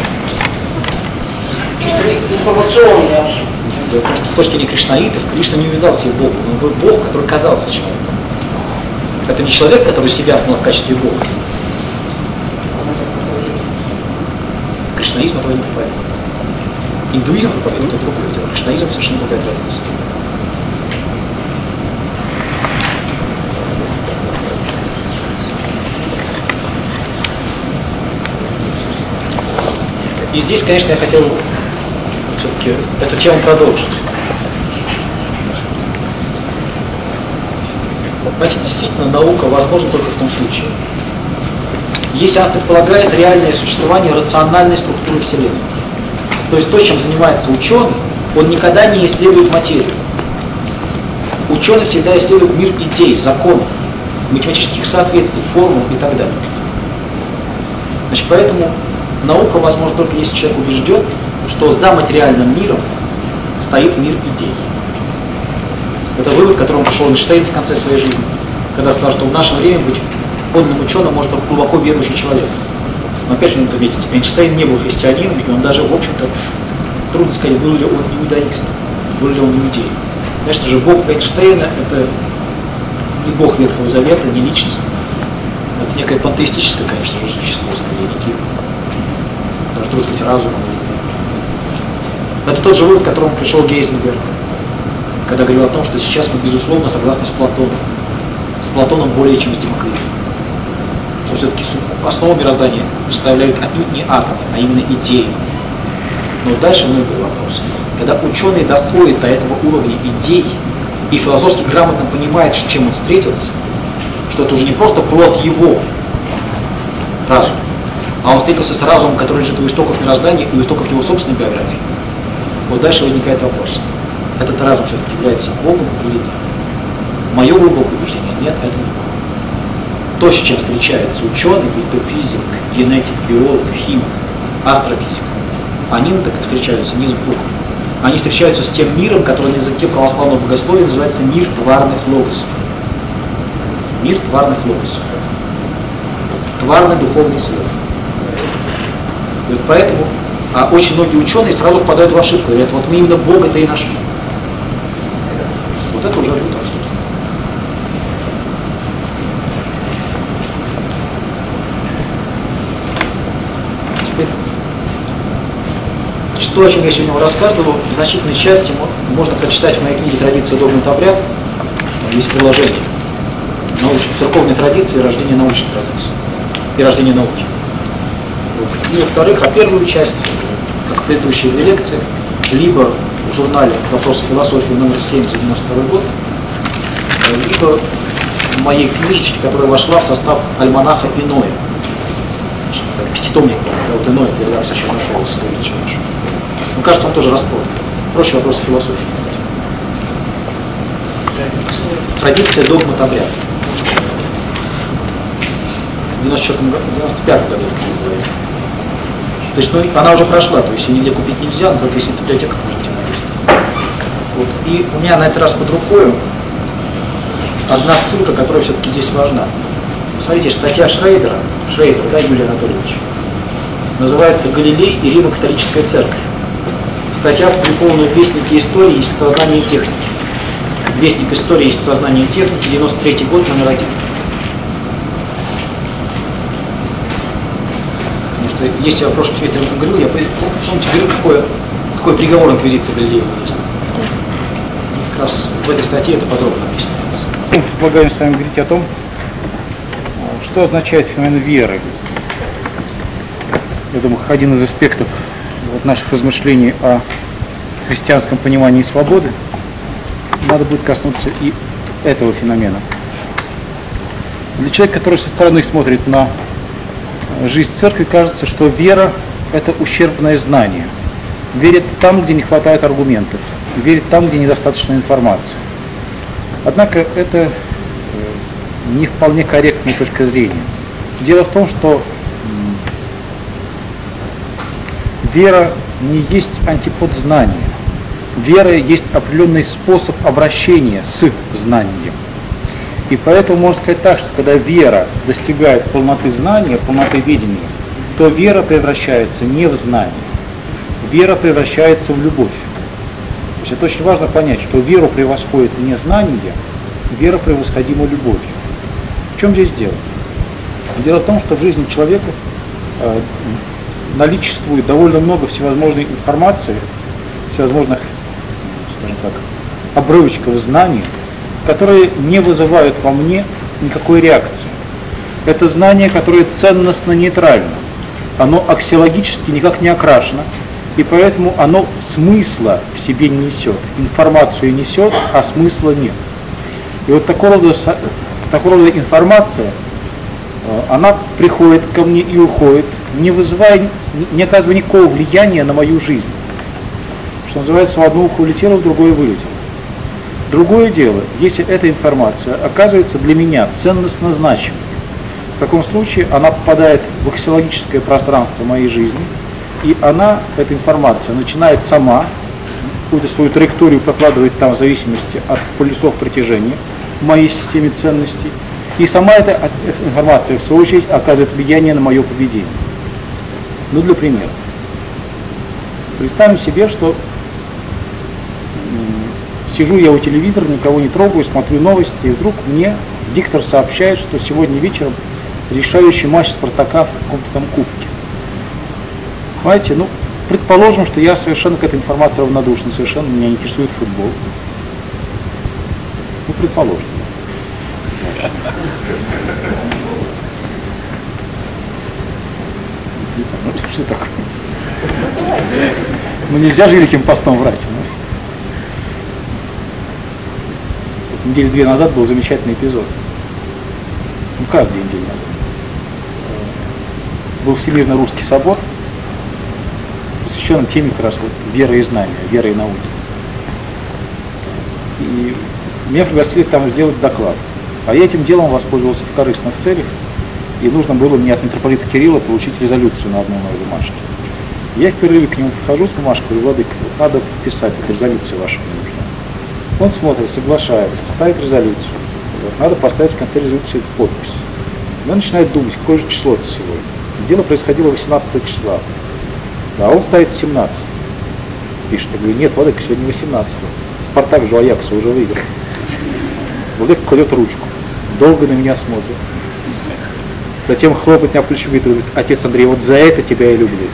Чисто информационный абсурд. С точки зрения кришнаитов, Кришна не увидал себе Бога. Он был Бог, который казался человеком. Это не человек, который себя основал в качестве Бога. Кришнаизм этого не проповедует. Индуизм проповедует это другое дело. Кришнаизм совершенно другая традиция. И здесь, конечно, я хотел все-таки эту тему продолжить. Знаете, действительно, наука возможна только в том случае, если она предполагает реальное существование рациональной структуры Вселенной. То есть то, чем занимается ученый, он никогда не исследует материю. Ученый всегда исследует мир идей, законов, математических соответствий, формул и так далее. Значит, поэтому наука возможна только если человек убежден, что за материальным миром стоит мир идей. Это вывод, к которому пришел Эйнштейн в конце своей жизни, когда сказал, что в наше время быть подлинным ученым может быть глубоко верующий человек. Но опять же, надо заметить, Эйнштейн не был христианином, и он даже, в общем-то, трудно сказать, был ли он иудаистом, был ли он иудеем. Конечно же, Бог Эйнштейна – это не Бог Ветхого Завета, не личность. Это некое пантеистическое, конечно же, существо, скорее, некий, даже трудно сказать, разум. Это тот же вывод, к которому пришел Гейзенберг, когда говорил о том, что сейчас мы, безусловно, согласны с Платоном. С Платоном более чем с Демокритом. Что все-таки основу мироздания составляют отнюдь не атомы, а именно идеи. Но дальше многие вопросы. Когда ученый доходит до этого уровня идей и философски грамотно понимает, с чем он встретился, что это уже не просто плод его разума, а он встретился с разумом, который лежит у истоков мироздания и у истоков его собственной биографии. Вот дальше возникает вопрос. Этот разум все-таки является Богом или нет? Мое глубокое убеждение – нет, это не Бог. То, с чем встречается ученый, будь то физик, генетик, биолог, химик, астрофизик, они так встречаются не с Богом. Они встречаются с тем миром, который на языке православного богословия называется мир тварных логосов. Мир тварных логосов. Тварный духовный свет. И вот поэтому очень многие ученые сразу впадают в ошибку. Говорят, вот мы именно Бога-то и нашли. Вот это уже абсурд. Теперь, то, о чем я сегодня рассказывал, в значительной части можно прочитать в моей книге «Традиция, догма и обряд». Там есть приложение. Церковной традиции и рождение научной традиции. И рождение науки. И, во-вторых, а первую часть, как в предыдущие две лекции, либо в журнале «Вопросы философии» номер 7 за 92 год, либо в моей книжечке, которая вошла в состав альманаха Иное. Пятитомник, вот Иное, когда я сейчас нашел историю Черныша. Ну, кажется, он тоже распродан. Проще вопросы философии. Традиция, догмат, обряд. В 95 году. То есть, она уже прошла, то есть ее нигде купить нельзя, но только если в библиотеках можете найти. Вот. И у меня на этот раз под рукой одна ссылка, которая все-таки здесь важна. Смотрите, статья Шрейдера, да, Юрий Анатольевич, называется «Галилей и Римо-католическая церковь». Статья опубликована в Вестнике истории и естествознания и техники. Вестник истории и естествознания и техники, 93 год, номер 1. что если я в прошлом семестре говорил, я помните, какой приговор инквизиции Галилеева есть. И как раз в этой статье это подробно объясняется. Мы предлагаем с вами говорить о том, что означает феномен веры. Я думаю, один из аспектов наших размышлений о христианском понимании свободы, надо будет коснуться и этого феномена. Для человека, который со стороны смотрит на жизнь церкви, кажется, что вера – это ущербное знание. Верит там, где не хватает аргументов, верит там, где недостаточно информации. Однако это не вполне корректная точка зрения. Дело в том, что вера не есть антипод знания. Вера есть определенный способ обращения с знанием. И поэтому можно сказать так, что когда вера достигает полноты знания, полноты видения, то вера превращается не в знание. Вера превращается в любовь. То есть это очень важно понять, что веру превосходит не знание, вера превосходима любовью. В чем здесь дело? Дело в том, что в жизни человека наличествует довольно много всевозможной информации, всевозможных, скажем так, обрывочков знаний, которые не вызывают во мне никакой реакции. Это знание, которое ценностно-нейтрально. Оно аксиологически никак не окрашено, и поэтому оно смысла в себе не несет. Информацию несет, а смысла нет. И вот такого рода информация, она приходит ко мне и уходит, не вызывая, не оказывая никакого влияния на мою жизнь. Что называется, в одно ухо улетело, в другое вылетело. Другое дело, если эта информация оказывается для меня ценностно значимой, в таком случае она попадает в аксиологическое пространство моей жизни, и она, эта информация, начинает сама какую-то свою траекторию прокладывать там в зависимости от полюсов притяжения в моей системе ценностей, и сама эта информация, в свою очередь, оказывает влияние на мое поведение. Ну, для примера. Представим себе, что сижу я у телевизора, никого не трогаю, смотрю новости, и вдруг мне диктор сообщает, что сегодня вечером решающий матч Спартака в каком-то там кубке. Понимаете, ну, предположим, что я совершенно к этой информации равнодушен, совершенно меня не интересует футбол. Ну, предположим. Что такое? Ну, нельзя же Великим постом врать. Недели 2 назад был замечательный эпизод. Ну, как 2 недели назад? Был Всемирный русский собор, посвященный теме как раз вот веры и знания, веры и науки. И меня пригласили там сделать доклад. А я этим делом воспользовался в корыстных целях, и нужно было мне от митрополита Кирилла получить резолюцию на одной моей бумажке. Я в перерыве к нему подхожу с бумажкой, говорю: владыка, надо подписать, эту резолюцию вашу не нужна. Он смотрит, соглашается, ставит резолюцию. Вот, надо поставить в конце резолюции подпись. Он начинает думать, какое же число-то сегодня. Дело происходило 18 числа. А он ставит 17. Пишет, я говорю: нет, владыка, сегодня 18. Спартак же у Аякса уже выиграл. Владыка кладет ручку, долго на меня смотрит. Затем хлопает меня по плечу и говорит: отец Андрей, вот за это тебя я люблю.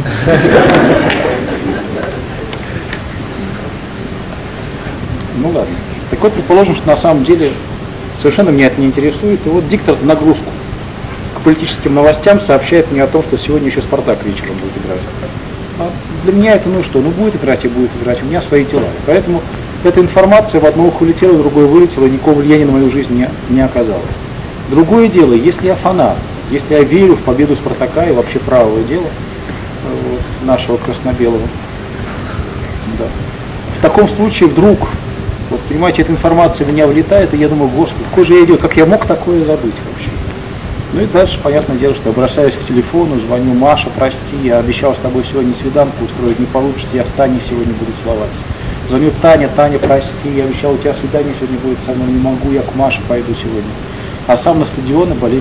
Ну ладно. Так вот, предположим, что на самом деле совершенно меня это не интересует. И вот диктор в нагрузку к политическим новостям сообщает мне о том, что сегодня еще Спартак вечером будет играть. А для меня это ну что, ну будет играть и будет играть, у меня свои дела. Поэтому эта информация в одно ухо улетела, в другое вылетела, и никакого влияния на мою жизнь не оказала. Другое дело, если я фанат, если я верю в победу Спартака и вообще правого дела нашего красно-белого, да. В таком случае вдруг, вот понимаете, эта информация в меня влетает, и я думаю: Господи, какой же я идиот, как я мог такое забыть вообще? Ну и дальше, понятное дело, что я бросаюсь к телефону, звоню: Маша, прости, я обещал с тобой сегодня свиданку устроить, не получится, я с Таней сегодня буду целоваться. Звоню: Таня, прости, я обещал, у тебя свидание сегодня будет со мной, не могу, я к Маше пойду сегодня. А сам на стадионе болеть.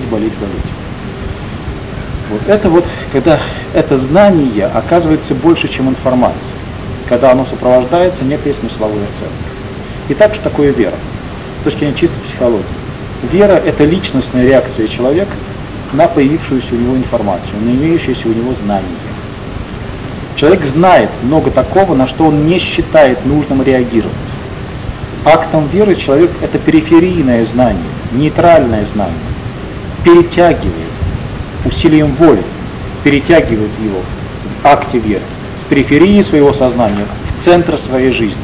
Вот, когда это знание оказывается больше, чем информация, когда оно сопровождается некой смысловой оценкой. Итак, что такое вера? С точки зрения чистой психологии. Вера – это личностная реакция человека на появившуюся у него информацию, на имеющиеся у него знания. Человек знает много такого, на что он не считает нужным реагировать. Актом веры человек – это периферийное знание, нейтральное знание, перетягивает усилием воли, перетягивает его в акте веры с периферии своего сознания в центр своей жизни.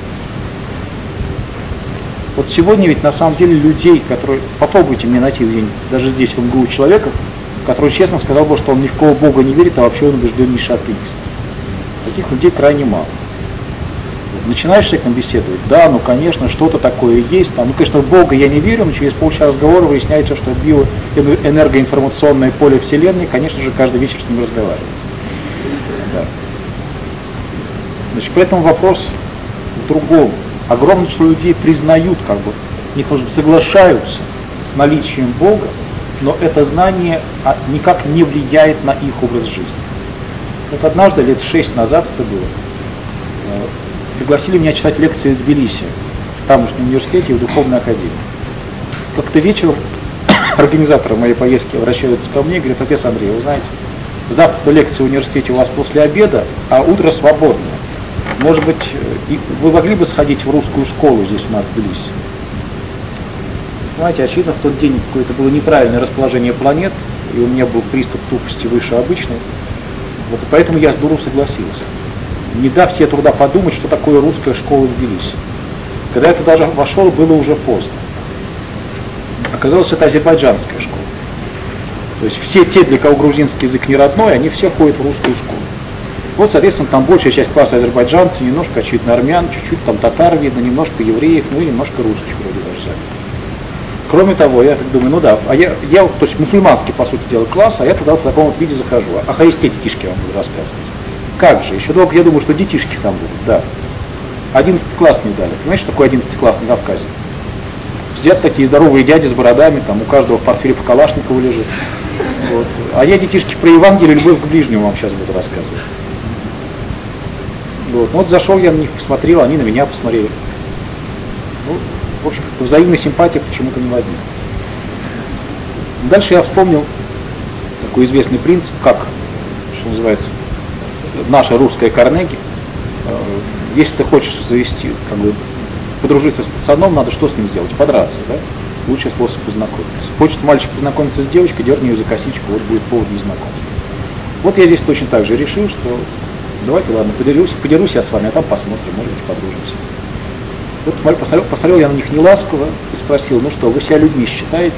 Вот сегодня ведь на самом деле людей, которые, попробуйте мне найти где-нибудь, даже здесь в МГУ человека, который честно сказал бы, что он ни в кого Бога не верит, а вообще он убежденнейший атеист. Таких людей крайне мало. Начинаешь с человеком беседовать, да, ну конечно, что-то такое есть, там, ну конечно, в Бога я не верю, но через полчаса разговора выясняется, что биоэнергоинформационное поле Вселенной, конечно же, каждый вечер с ним разговаривает. Да. Значит, поэтому вопрос в другом. Огромное число людей признают, как бы, не может быть, соглашаются с наличием Бога, но это знание никак не влияет на их образ жизни. Вот однажды, лет 6 назад это было, пригласили меня читать лекции в Тбилиси, в тамошнем университете и в Духовной академии. Как-то вечером организаторы моей поездки обращаются ко мне и говорят: отец Андрей, вы знаете, завтра лекция в университете у вас после обеда, а утро свободное. Может быть, вы могли бы сходить в русскую школу здесь у нас в Тбилиси? Знаете, очевидно, в тот день какое-то было неправильное расположение планет, и у меня был приступ тупости выше обычной. Вот, поэтому я с дуру согласился, не дав себе труда подумать, что такое русская школа в Тбилиси. Когда я туда вошел, было уже поздно. Оказалось, это азербайджанская школа. То есть все те, для кого грузинский язык не родной, они все ходят в русскую школу. Вот, соответственно, там большая часть класса азербайджанцы, немножко, очевидно, армян, чуть-чуть там татар видно, немножко евреев, ну и немножко русских вроде даже. Кроме того, я так думаю, ну да, то есть мусульманский, по сути дела, класс, а я туда в таком вот виде захожу. А харисте детишки вам буду рассказывать. Как же, еще долго я думаю, что детишки там будут, да. 11 класс не дали. Понимаете, что такое 11 класс на Кавказе? Сидят такие здоровые дяди с бородами, там у каждого в портфеле по Калашникову лежит. Вот. А я детишки про Евангелие, любовь к ближнему вам сейчас буду рассказывать. Вот зашел я на них, посмотрел, они на меня посмотрели. Ну, в общем, взаимной симпатии почему-то не возник. Дальше я вспомнил такой известный принцип, как, что называется, наша русская Карнеги. Если ты хочешь завести, как бы, подружиться с пацаном, надо что с ним сделать? Подраться, да? Лучший способ познакомиться. Хочет мальчик познакомиться с девочкой, дерни ее за косичку, вот будет повод для знакомства. Вот я здесь точно так же решил, что давайте, ладно, подерусь я с вами, а там посмотрим, может быть, подружимся. Вот посмотрел я на них неласково и спросил: ну что, вы себя людьми считаете?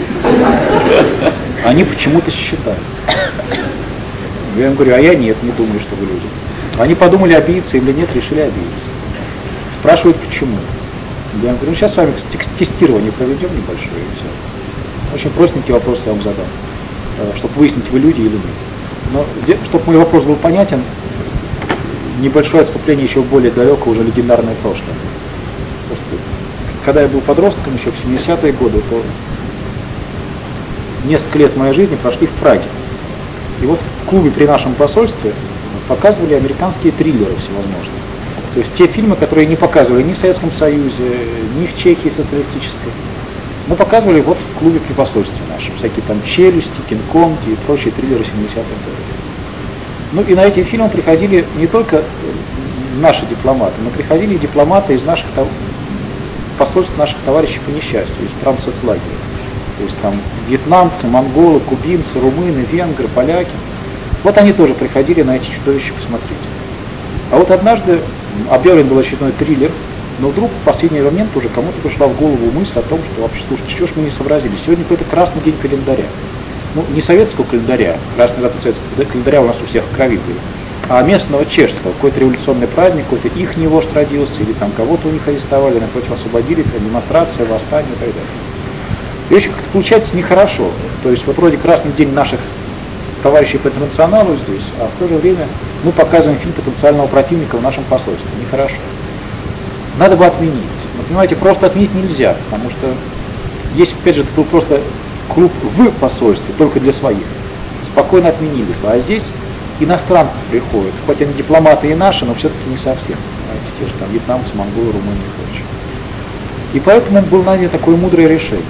Они почему-то считают. Я им говорю: а я нет, не думаю, что вы люди. Они подумали, обидеться или нет, решили обидеться. Спрашивают, почему. Я им говорю: ну сейчас с вами тестирование проведем небольшое и все. Очень простенький вопрос я вам задам, чтобы выяснить, вы люди или нет. Но чтобы мой вопрос был понятен, небольшое отступление еще более далеко, уже легендарное прошлое. Когда я был подростком, еще в 70-е годы, то несколько лет моей жизни прошли в Праге. И вот в клубе при нашем посольстве показывали американские триллеры всевозможные. То есть те фильмы, которые не показывали ни в Советском Союзе, ни в Чехии социалистической, но показывали вот в клубе при посольстве нашем. Всякие там «Челюсти», «Кинг-Конги» и прочие триллеры 70-х годов. Ну и на эти фильмы приходили не только наши дипломаты, но приходили и дипломаты из наших посольств, наших товарищей по несчастью, из стран соцлагеря. То есть там вьетнамцы, монголы, кубинцы, румыны, венгры, поляки. Вот они тоже приходили на эти чудовища посмотреть. А вот однажды объявлен был очередной триллер, но вдруг в последний момент уже кому-то пришла в голову мысль о том, что вообще, слушайте, что ж мы не сообразили, сегодня какой-то красный день календаря. Ну, не советского календаря, красная дата советского календаря у нас у всех в крови были, а местного чешского, какой-то революционный праздник, какой-то их вождь родился, или там кого-то у них арестовали, напротив освободили, демонстрация, восстание и так далее. И очень как-то получается нехорошо. То есть вот вроде красный день наших товарищей по интернационалу здесь, а в то же время мы показываем фильм потенциального противника в нашем посольстве. Нехорошо. Надо бы отменить. Но, понимаете, просто отменить нельзя, потому что есть, опять же, это был просто клуб в посольстве, только для своих. Спокойно отменили бы. А здесь иностранцы приходят, хоть они дипломаты и наши, но все-таки не совсем. Понимаете, те же там вьетнамцы, монголы, румыны и прочее. И поэтому было нанято такое мудрое решение.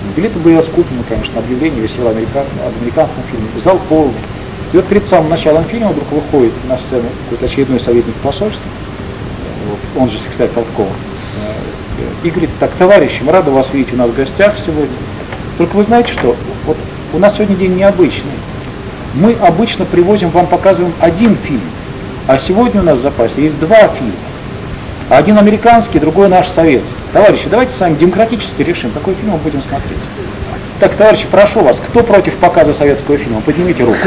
Билеты были раскуплены, конечно, объявление висело об американском фильме. Зал полный. И вот перед самым началом фильма вдруг выходит на сцену какой-то очередной советник посольства, он же секретарь Полткова, и говорит: так, товарищи, мы рады вас видеть у нас в гостях сегодня. Только вы знаете что, вот у нас сегодня день необычный. Мы обычно привозим вам, показываем один фильм, а сегодня у нас в запасе есть два фильма. Один американский, другой наш советский. Товарищи, давайте с вами демократически решим, какой фильм мы будем смотреть. Так, товарищи, прошу вас, кто против показа советского фильма? Поднимите руку.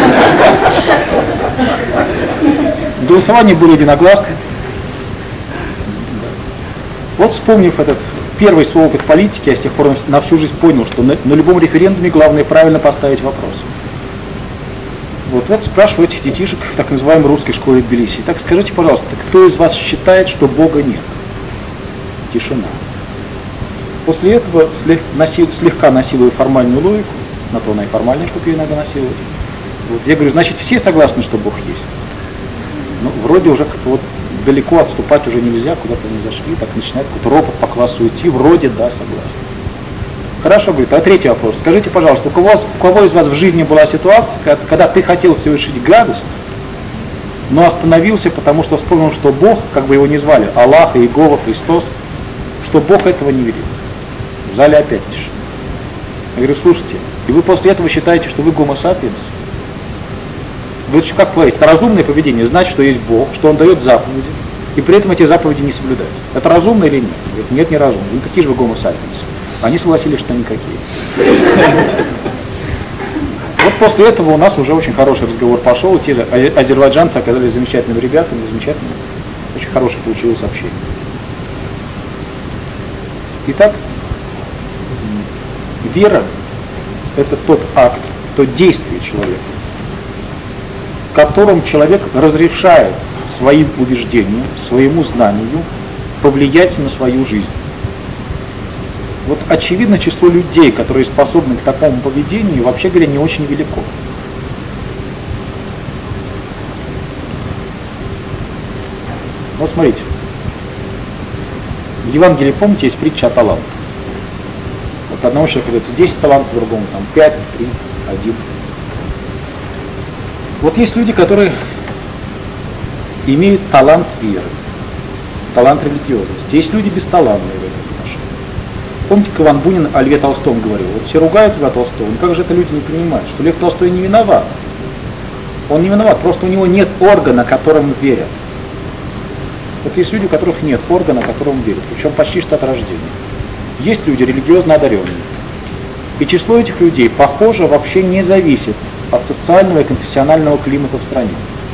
Голосование было единогласным. Вот вспомнив этот первый свой опыт политики, я с тех пор на всю жизнь понял, что на любом референдуме главное правильно поставить вопрос. Вот спрашиваю этих детишек в так называемой русской школе Тбилиси. Так скажите, пожалуйста, кто из вас считает, что Бога нет? Тишина. После этого, слегка насилую формальную логику, на то она и формальная, чтобы ее иногда насиловать. Вот, я говорю, значит, все согласны, что Бог есть? Ну, вроде уже как-то вот далеко отступать уже нельзя, куда-то не зашли, так начинает какой-то ропот по классу идти, вроде да, согласен. Хорошо, говорит, а третий вопрос. Скажите, пожалуйста, у кого из вас в жизни была ситуация, когда ты хотел совершить гадость, но остановился, потому что вспомнил, что Бог, как бы его ни звали, Аллах, Иегова, Христос, что Бог этого не велит? В зале опять тишина. Я говорю, слушайте, и вы после этого считаете, что вы гомо сапиенс? Вы как говорите, это разумное поведение, знать, что есть Бог, что Он дает заповеди, и при этом эти заповеди не соблюдать. Это разумно или нет? Говорит, нет, не разумно. Ну какие же вы гомо сапиенс? Они согласились, что никакие. Вот после этого у нас уже очень хороший разговор пошел, и те же азербайджанцы оказались замечательными ребятами, замечательными. Очень хорошее получилось общение. Итак, вера – это тот акт, то действие человека, которым человек разрешает своим убеждениям, своему знанию повлиять на свою жизнь. Вот очевидно, число людей, которые способны к такому поведению, вообще говоря, не очень велико. Вот смотрите. В Евангелии, помните, есть притча о талантах. Вот одному человеку дается 10 талантов, другому там 5, 3, 1. Вот есть люди, которые имеют талант веры, талант религиозности. Есть люди бесталантные в этом отношении. Помните, как Иван Бунин о Льве Толстом говорил? Вот все ругают Льва Толстого, но как же это люди не понимают, что Лев Толстой не виноват. Он не виноват, просто у него нет органа, которому верят. Вот есть люди, у которых нет органа, которому верят, причем почти что от рождения. Есть люди религиозно одаренные. И число этих людей, похоже, вообще не зависит от социального и конфессионального климата в стране.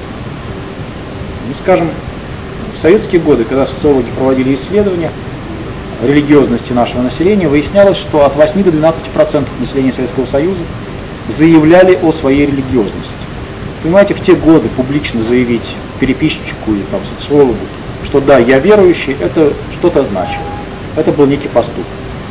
Ну, скажем, в советские годы, когда социологи проводили исследования религиозности нашего населения, выяснялось, что от 8 до 12% населения Советского Союза заявляли о своей религиозности. Понимаете, в те годы публично заявить переписчику или там, социологу, что да, я верующий, это что-то значило. Это был некий поступок.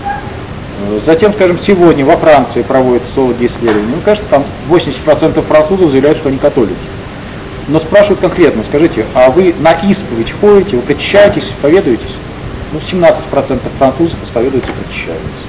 Затем, скажем, сегодня во Франции проводятся социологи исследования. Ну, конечно, там 80% французов заявляют, что они католики. Но спрашивают конкретно, скажите, а вы на исповедь ходите, вы причащаетесь, исповедуетесь? Ну, 17% французов исповедуются и причащаются.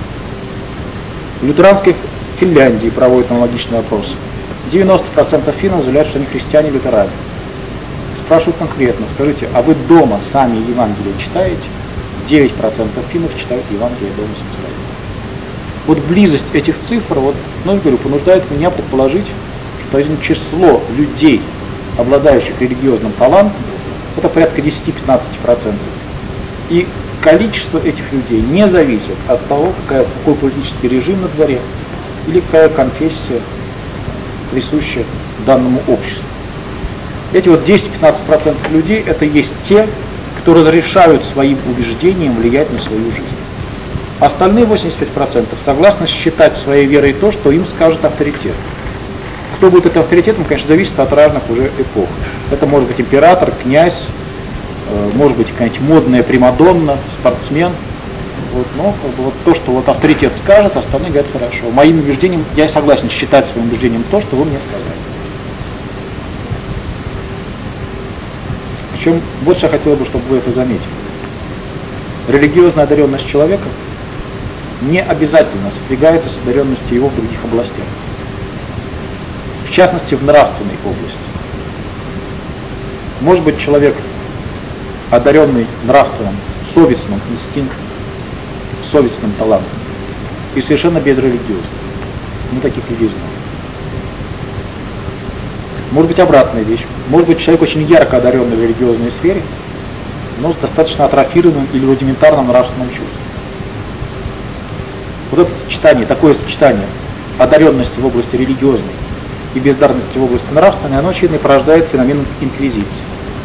В лютеранской Финляндии проводят аналогичный опрос. 90% финнов заявляют, что они христиане-лютеране. Спрашивают конкретно, скажите, а вы дома сами Евангелие читаете? 9% финнов читают Евангелие дома самостоятельно. Вот близость этих цифр, вот, ну, я говорю, понуждает меня предположить, что число людей, обладающих религиозным талантом, это порядка 10-15%. И количество этих людей не зависит от того, какой политический режим на дворе или какая конфессия присуща данному обществу. Эти вот 10-15% людей, это есть те, кто разрешают своим убеждениям влиять на свою жизнь. Остальные 85% согласны считать своей верой то, что им скажет авторитет. Кто будет этим авторитетом, конечно, зависит от разных уже эпох. Это может быть император, князь, может быть какая-нибудь модная примадонна, спортсмен. Вот, но как бы, вот то, что вот авторитет скажет, остальные говорят хорошо. Моим убеждением, я согласен считать своим убеждением то, что вы мне сказали. Причем больше я хотел бы, чтобы вы это заметили. Религиозная одаренность человека не обязательно сопрягается с одаренностью его в других областях. В частности, в нравственной области. Может быть человек, одаренный нравственным, совестным инстинктом, совестным талантом, и совершенно безрелигиозным. Мы таких людей знаем. Может быть обратная вещь. Может быть человек очень ярко одаренный в религиозной сфере, но с достаточно атрофированным или рудиментарным нравственным чувством. Вот это сочетание, такое сочетание одаренности в области религиозной и бездарности в области нравственной, оно, очевидно, порождает феномен инквизиции.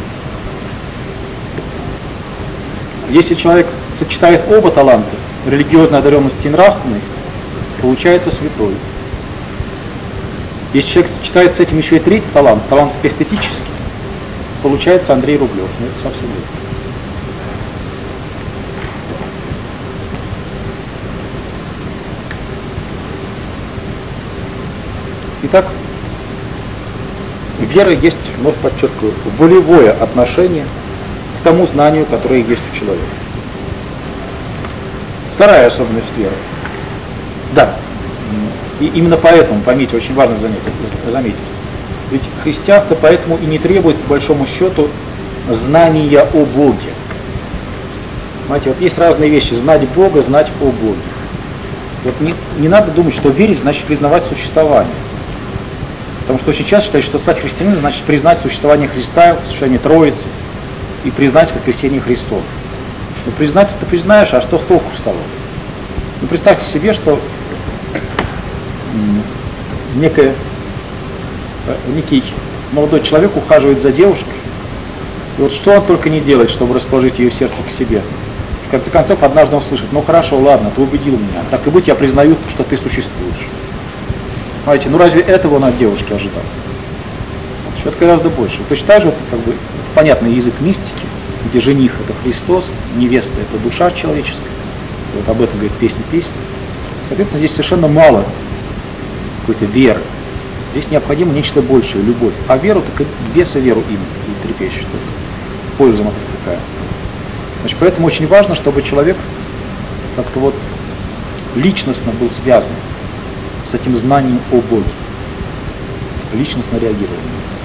Если человек сочетает оба таланта, религиозной одаренности и нравственной, получается святой. Если человек сочетает с этим еще и третий талант, талант эстетический, получается Андрей Рублев. Но это совсем нет. Итак, вера есть, вновь подчеркиваю, волевое отношение к тому знанию, которое есть у человека. Вторая особенность веры. Да, и именно поэтому, поймите, очень важно заметить, ведь христианство поэтому и не требует, по большому счету, знания о Боге. Понимаете, вот есть разные вещи: знать Бога, знать о Боге. Вот не надо думать, что верить значит признавать существование. Потому что очень часто считают, что стать христианином значит признать существование Христа, существование Троицы и признать воскресение Христова. Но признать это признаешь, а что толку с того? Ну, представьте себе, что некий молодой человек ухаживает за девушкой, и вот что он только не делает, чтобы расположить ее сердце к себе. В конце концов, однажды он слышит: ну хорошо, ладно, ты убедил меня, так и быть, я признаю, что ты существуешь. Понимаете, ну разве этого он от девушки ожидал? Что-то гораздо больше. Точно так же, как бы, понятный язык мистики, где жених — это Христос, невеста — это душа человеческая. Вот об этом говорит песня песни. Соответственно, здесь совершенно мало какой-то веры. Здесь необходимо нечто большее, любовь. А веру, так и беса веру им и трепещет. Польза от какая. Значит, поэтому очень важно, чтобы человек как-то вот личностно был связан с этим знанием о Боге. Личностно реагировал.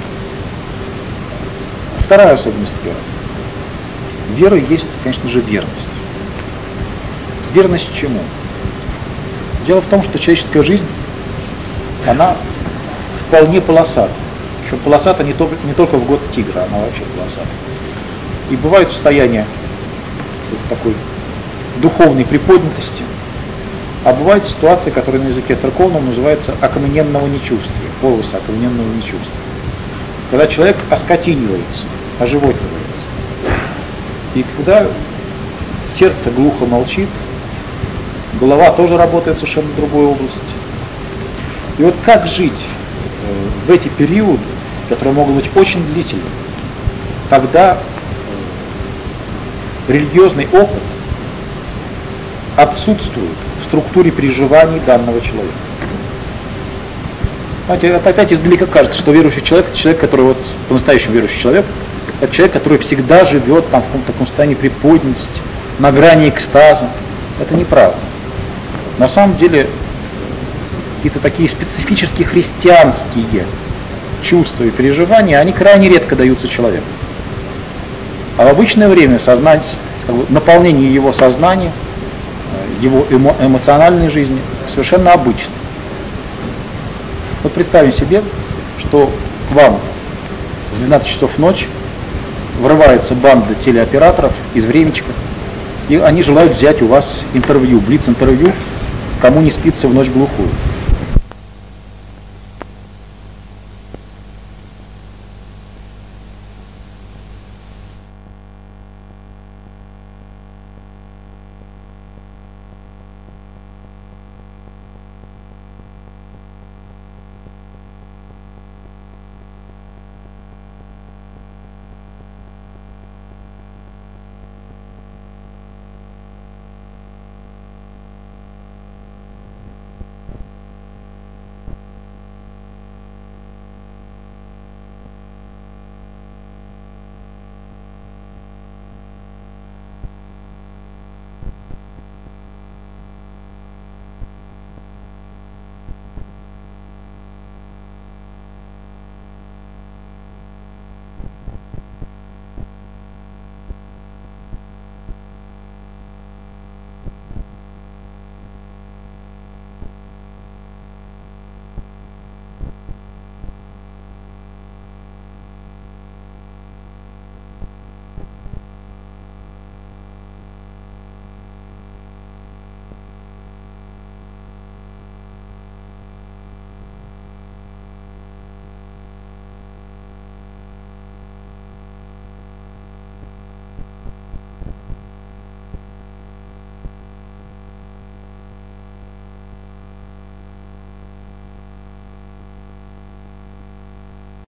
Вторая особенность веры. Вера есть, конечно же, верность. Верность чему? Дело в том, что человеческая жизнь, она вполне полосата. Причем полосата не только в год тигра, она вообще полосата. И бывают состояния такой духовной приподнятости, а бывают ситуации, которые на языке церковном называются окамененного нечувствия, полоса окамененного нечувствия. Когда человек оскотинивается, оживотнивается. И когда сердце глухо молчит, голова тоже работает в совершенно другой области. И вот как жить в эти периоды, которые могут быть очень длительными, когда религиозный опыт отсутствует в структуре переживаний данного человека. Знаете, это опять издалека кажется, что верующий человек — это человек, который вот по-настоящему верующий человек, это человек, который всегда живет там в каком-то таком состоянии приподнятости, на грани экстаза. Это неправда. На самом деле какие-то такие специфические христианские чувства и переживания, они крайне редко даются человеку. А в обычное время наполнение его сознания, его эмоциональной жизни совершенно обычно. Вот представим себе, что к вам в 12 часов ночи врывается банда телеоператоров из времечка, и они желают взять у вас интервью, блиц-интервью, кому не спится в ночь глухую.